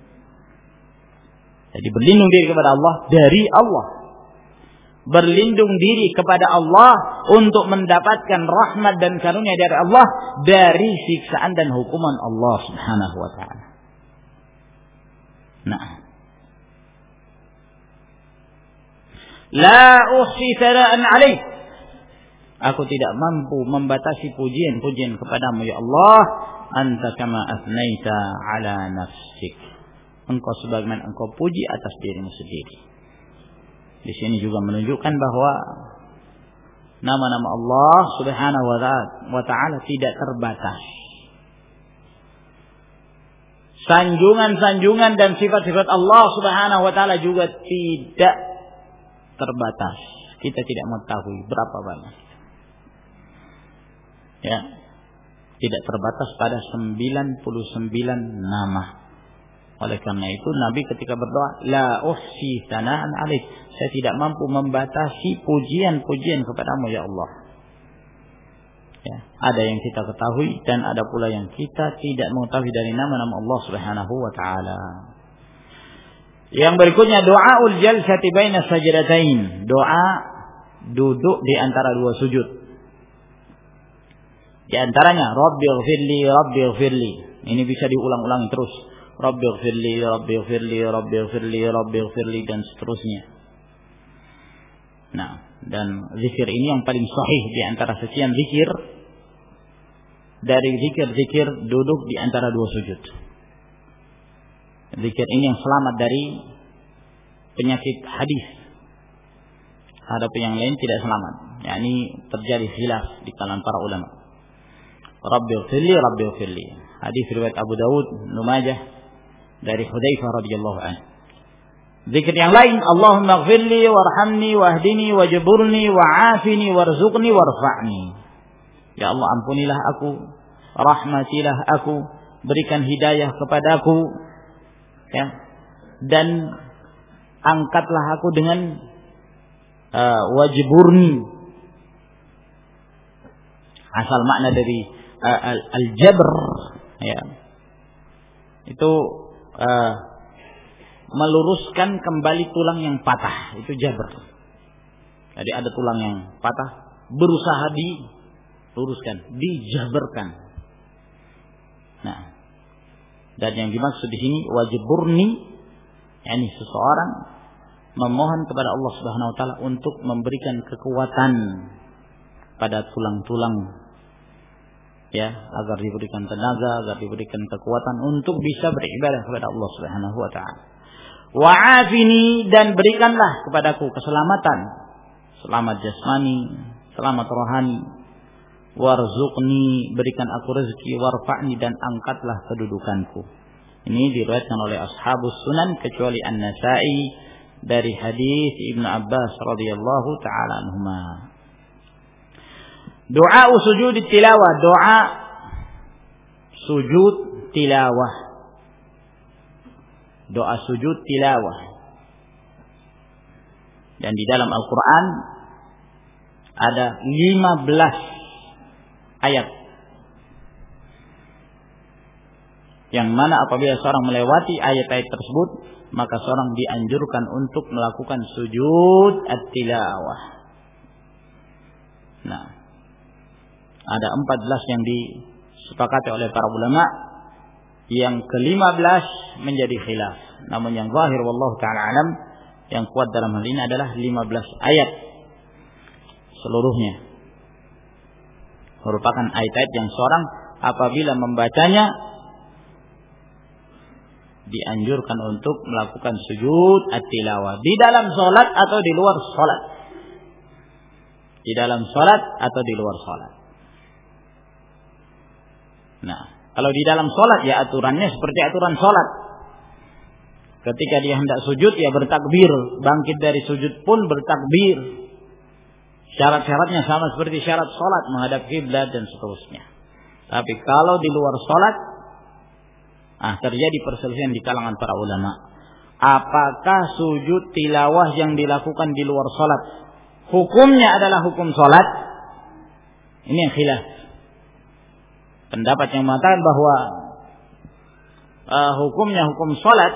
Jadi berlindung diri kepada Allah dari Allah. Berlindung diri kepada Allah untuk mendapatkan rahmat dan karunia dari Allah dari siksaan dan hukuman Allah Subhanahu wa taala. Nah, la uhsi thara'an 'alaik, aku tidak mampu membatasi pujian-pujian kepadamu ya Allah. Anta kama asnaita 'ala nafsik, engkau sebagaimana engkau puji atas dirimu sendiri. Di sini juga menunjukkan bahwa nama-nama Allah Subhanahu wa taala tidak terbatas. Sanjungan-sanjungan dan sifat-sifat Allah Subhanahu wa taala juga tidak terbatas. Kita tidak mengetahui berapa banyak. Ya. Tidak terbatas pada sembilan puluh sembilan nama. Oleh karena itu Nabi ketika berdoa, la uhsi tsana'an 'alaik, saya tidak mampu membatasi pujian-pujian kepadamu ya Allah. Ya, ada yang kita ketahui dan ada pula yang kita tidak mengetahui dari nama-nama Allah Subhanahu wa taala. Yang berikutnya doaul jalsati baina sajdatain, doa duduk di antara dua sujud. Di antaranya Rabbighfirli Rabbighfirli. Ini bisa diulang-ulang terus. Rabbighfirli Rabbighfirli Rabbighfirli Rabbighfirli dan seterusnya. Nah, dan zikir ini yang paling sahih di antara sekian zikir dari zikir-zikir duduk di antara dua sujud. Zikir ini yang selamat dari penyakit hadis. Adapun yang lain tidak selamat. yakni terjadi khilaf di kalangan para ulama. Rabbighfirli Rabbighfirli. Hadis riwayat Abu Dawud, Ibnu Majah dari Hudzaifah radhiyallahu anhu. Zikir yang lain, Allahumma ighfirli warhamni wahdini wajburni wa'afini warzuqni warfa'ni. Ya Allah, ampunilah aku, rahmatilah aku, berikan hidayah kepadaku, ya, dan angkatlah aku dengan uh, wajburni. Asal makna dari uh, al-jabr, ya, itu uh, meluruskan kembali tulang yang patah, itu jabr. Jadi ada tulang yang patah, berusaha diluruskan, dijabarkan. Nah, dan yang dimaksud di sini wajburni, yakni seseorang memohon kepada Allah Subhanahu wa taala untuk memberikan kekuatan pada tulang-tulang, ya, agar diberikan tenaga, agar diberikan kekuatan untuk bisa beribadah kepada Allah Subhanahu wa taala. Wa'afini, dan berikanlah kepadaku keselamatan, selamat jasmani, selamat rohani. Warzuqni, berikan aku rezeki. Warfa'ni, dan angkatlah kedudukanku. Ini diriwayatkan oleh ashabus sunan kecuali An-Nasa'i dari hadis Ibnu Abbas radhiyallahu taala anhuma. Doa sujud tilawah, doa sujud tilawah. Doa sujud tilawah. Dan di dalam Al-Quran ada lima belas ayat yang mana apabila seorang melewati ayat-ayat tersebut, maka seorang dianjurkan untuk melakukan sujud at-tilawah. Nah, ada empat belas yang disepakati oleh para ulama. Yang kelima belas menjadi khilaf. Namun yang zahir wallahu ta'ala alam, yang kuat dalam hal ini adalah lima belas ayat seluruhnya. Merupakan ayat-ayat yang seorang apabila membacanya dianjurkan untuk melakukan sujud at-tilawah di dalam salat atau di luar salat. Di dalam salat atau di luar salat. Nah, kalau di dalam salat ya aturannya seperti aturan salat. Ketika dia hendak sujud ya bertakbir, bangkit dari sujud pun bertakbir. Syarat-syaratnya sama seperti syarat sholat, menghadap kiblat dan seterusnya. Tapi kalau di luar sholat, ah, terjadi perselisihan di kalangan para ulama. Apakah sujud tilawah yang dilakukan di luar sholat hukumnya adalah hukum sholat? Ini yang khilaf. Pendapat yang mengatakan bahwa uh, hukumnya hukum sholat,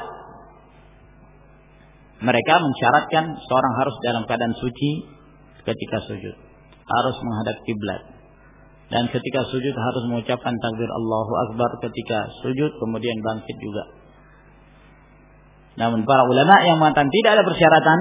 mereka mensyaratkan seorang harus dalam keadaan suci ketika sujud, harus menghadap kiblat, dan ketika sujud harus mengucapkan takbir Allahu Akbar ketika sujud, kemudian bangkit juga. Namun para ulama yang mengatakan tidak ada persyaratan,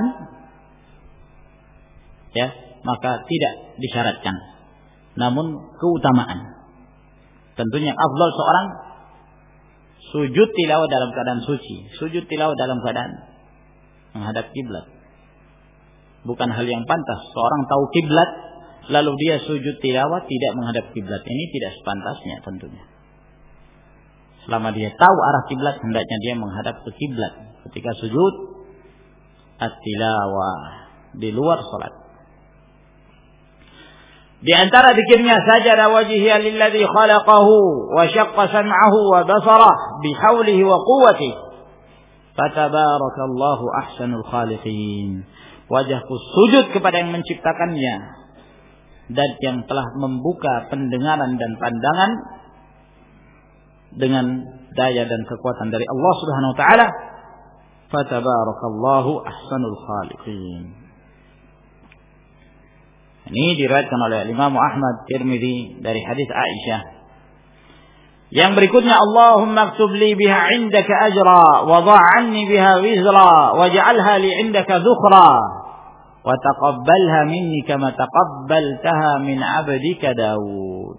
ya, maka tidak disyaratkan. Namun keutamaan, tentunya afdal seorang sujud tilawah dalam keadaan suci, sujud tilawah dalam keadaan menghadap kiblat. Bukan hal yang pantas seorang tahu kiblat lalu dia sujud tilawah tidak menghadap kiblat. Ini tidak sepantasnya tentunya. Selama dia tahu arah kiblat, hendaknya dia menghadap ke kiblat ketika sujud at-tilawah di luar salat. Di antara zikirnya sajada wajhiya lilladzi khalaqahu wa syaqqa sam'ahu wa basarahu bihaulihi wa quwwatihi fatabarakallahu ahsanul khaliqin. Wajahku sujud kepada yang menciptakannya dan yang telah membuka pendengaran dan pandangan dengan daya dan kekuatan dari Allah Subhanahu wa taala. Fatabarakallahu ahsanul khaliqin. Ini diriwayatkan oleh Imam Ahmad, Tirmidzi dari hadis Aisyah. Yang berikutnya, Allahumma aktub li biha indaka ajra wa dha'anni biha wizra waj'alha li indaka dhukhra wa taqabbalha minni kama taqabbaltaha min 'abdika Daud.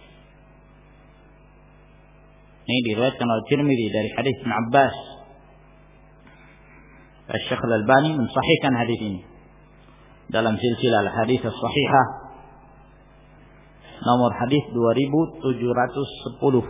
Ini diriwayatkan oleh Tirmidzi dari hadis Ibnu Abbas. Asy-Syaikh Al-Albani mensahihkan hadis ini dalam silsilah hadis as-sahihah nomor hadis dua ribu tujuh ratus sepuluh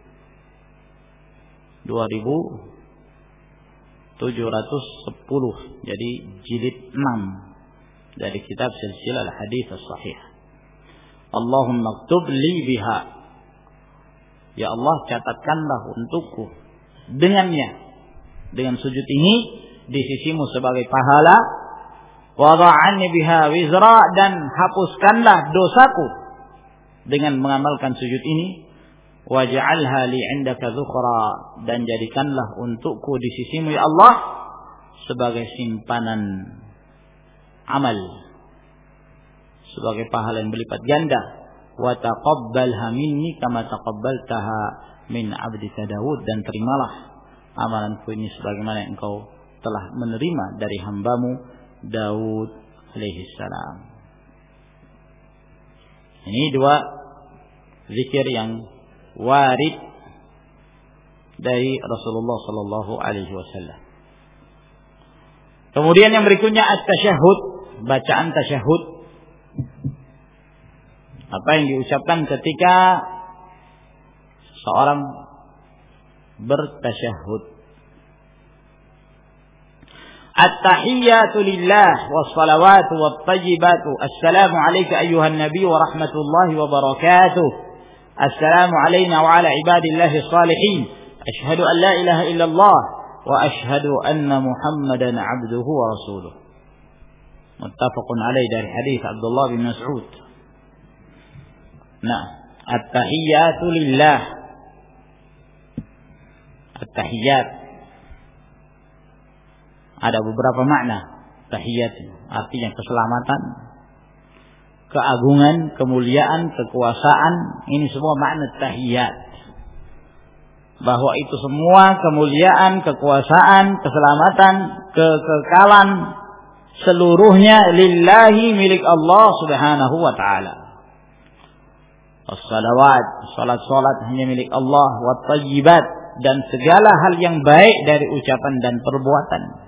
dua ribu tujuh ratus sepuluh, jadi jilid enam dari kitab silsilah hadis as-sahihah. Allahumma aktub li biha, ya Allah catatkanlah untukku dengannya, dengan sujud ini di sisimu sebagai pahala. Wada'anni biha wizra, dan hapuskanlah dosaku dengan mengamalkan sujud ini. Waj'alha li 'indaka dhukhra, dan jadikanlah untukku di sisimu ya Allah sebagai simpanan amal, sebagai pahala yang berlipat ganda. Wa taqabbalha minni kama taqabbaltaha min 'abdika Daud, dan terimalah amalanku ini sebagaimana engkau telah menerima dari hambamu Daud alaihi salam. Ini dua zikir yang warid dari Rasulullah sallallahu alaihi wasallam. Kemudian yang berikutnya at-tasyahhud, bacaan tasyahhud. Apa yang diucapkan ketika seorang bertasyahhud. At-tahiyyatu lillah was-salawatu wat-tayyibatu. Assalamu alayka ayyuhan nabiy wa rahmatullahi wa barakatuh. Assalamu alayna wa ala ibadillahi shalihin. Ashhadu an la ilaha illallah wa ashhadu anna Muhammadan 'abduhu wa rasuluh. Muttafaqun alayh dari hadis Abdullah bin Mas'ud. Nah, at-tahiyyatu lillah. At-tahiyyat ada beberapa makna tahiyat, artinya keselamatan, keagungan, kemuliaan, kekuasaan. Ini semua makna tahiyat. Bahwa itu semua kemuliaan, kekuasaan, keselamatan, kekekalan seluruhnya lillahi, milik Allah Subhanahu wa taala. As-salawat, salat-salat hanya milik Allah, wat tayyibat, dan segala hal yang baik dari ucapan dan perbuatan.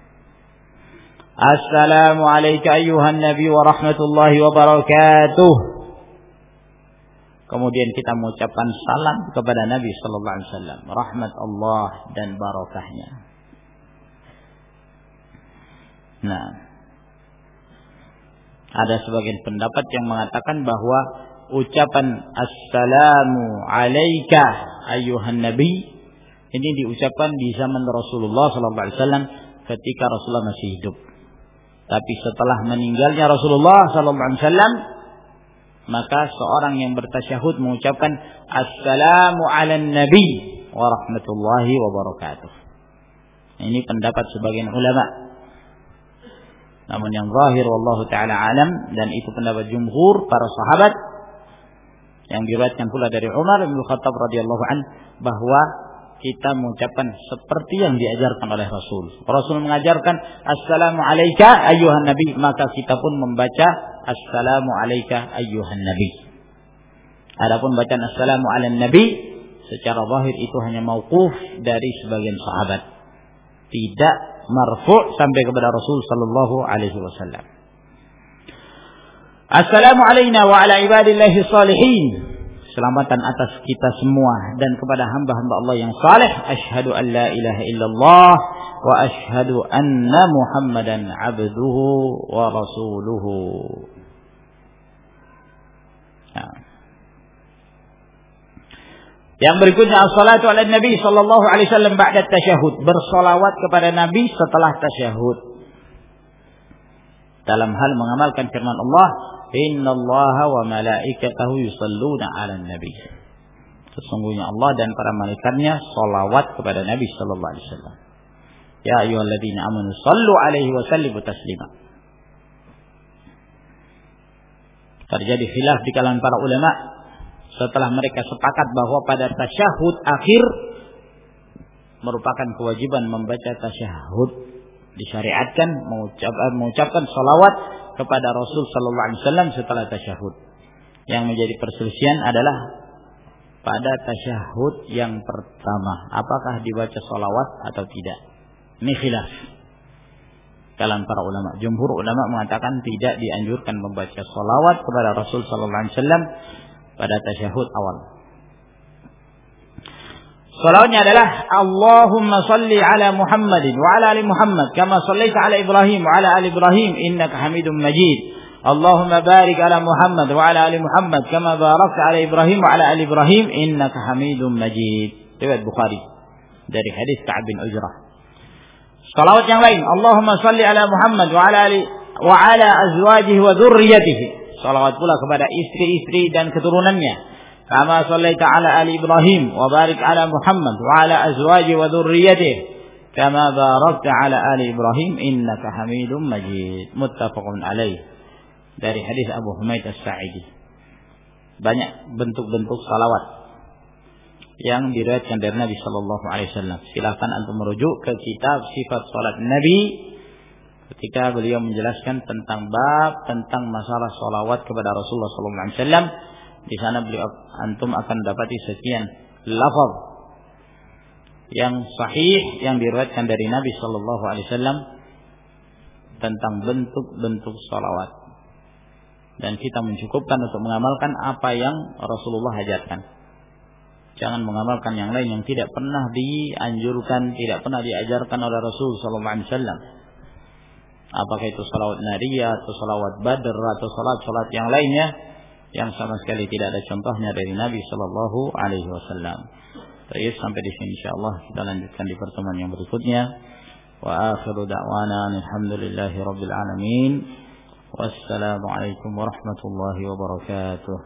Assalamu alayka ayyuhan nabiy wa rahmatullahi wa barakatuh. Kemudian kita mengucapkan salam kepada Nabi sallallahu alaihi wasallam, rahmat Allah dan barakahnya. Nah, Ada sebagian pendapat yang mengatakan bahwa ucapan assalamu alayka ayyuhan nabi ini diucapkan di zaman Rasulullah sallallahu alaihi wasallam ketika Rasulullah masih hidup. Tapi setelah meninggalnya Rasulullah sallallahu alaihi wasallam, maka seorang yang bertasyahud mengucapkan assalamu ala nabi wa rahmatullahi wa barakatuh. Ini pendapat sebagian ulama. Namun yang zahir wallahu taala alam, dan itu pendapat jumhur para sahabat yang diriwayatkan pula dari Umar bin Khattab radhiyallahu an, bahwa kita mengucapkan seperti yang diajarkan oleh Rasul. Rasul mengajarkan assalamu alayka ayyuhan nabi, maka kita pun membaca assalamu alayka ayyuhan nabi. Adapun bacaan assalamu ala nabi secara zahir itu hanya mauquf dari sebagian sahabat, tidak marfu' sampai kepada Rasul sallallahu alaihi wasallam. Assalamu alayna wa ala ibadillahi salihin. Selamatan atas kita semua dan kepada hamba-hamba Allah yang saleh. Asyhadu an la ilaha illallah wa asyhadu anna Muhammadan abduhu wa rasuluhu. Nah. Yang berikutnya as-salatu ala nabi sallallahu alaihi wasallam ba'da tasyahud, bersolawat kepada nabi setelah tasyahud. Dalam hal mengamalkan firman Allah, innallaha wa malaikatahu yusalluna 'alan nabi. Sesungguhnya Allah dan para malaikatnya salawat kepada Nabi sallallahu alaihi wasallam. Ya ayyuhalladzina amanu sallu 'alaihi wa sallimu taslima. Terjadi khilaf di kalangan para ulama setelah mereka sepakat bahwa pada tasyahud akhir merupakan kewajiban membaca tasyahud, disyariatkan mengucap, mengucapkan salawat kepada Rasul sallallahu alaihi wasallam setelah tasyahud. Yang menjadi perselisihan adalah pada tasyahud yang pertama, apakah dibaca salawat atau tidak. Ini khilaf kalangan para ulama. Jumhur ulama mengatakan tidak dianjurkan membaca salawat kepada Rasul sallallahu alaihi wasallam pada tasyahud awal. Salawatnya adalah Allahumma salli ala Muhammadin wa ala ali Muhammad kama sallaita ala Ibrahim wa ala ali Ibrahim innaka Hamidum Majid. Allahumma barik ala Muhammad wa ala ali Muhammad kama barakta ala Ibrahim wa ala ali Ibrahim innaka Hamidum Majid. Riwayat Bukhari dari hadis Ka'ab bin Ujrah. Salawat yang lain, Allahumma salli ala Muhammad wa ala ali wa ala azwajihi wa dzurriyyatihi. Salawat pula kepada istri-istri dan keturunannya. Kama sallaita ala ali Ibrahim wa barik ala Muhammad wa ala azwaji wa dzurriyyatihi kama barakta ala ali Ibrahim innaka Hamidum Majid. Muttafaqun alaih. Dari hadis Abu Humaid As-Sa'idi. Banyak bentuk-bentuk salawat yang diriwayatkan dari Nabi sallallahu alaihi wasallam. Silakan antum merujuk ke kitab Sifat Salat Nabi ketika beliau menjelaskan tentang bab tentang masalah salawat kepada Rasulullah sallallahu alaihi wasallam. Di sana beliau antum akan dapati sekian lafaz yang sahih yang diriwayatkan dari Nabi sallallahu alaihi wasallam tentang bentuk-bentuk salawat, dan kita mencukupkan untuk mengamalkan apa yang Rasulullah ajarkan. Jangan mengamalkan yang lain yang tidak pernah dianjurkan, tidak pernah diajarkan oleh Rasul sallallahu alaihi wasallam. Apakah itu salawat nariyah atau salawat badr atau salat-salat yang lainnya yang sama sekali tidak ada contohnya dari Nabi sallallahu alaihi wasallam. Baik, sampai di sini insyaallah kita lanjutkan di pertemuan yang berikutnya. Wa akhiru da'wana alhamdulillahi rabbil alamin. Wassalamu alaikum warahmatullahi wabarakatuh.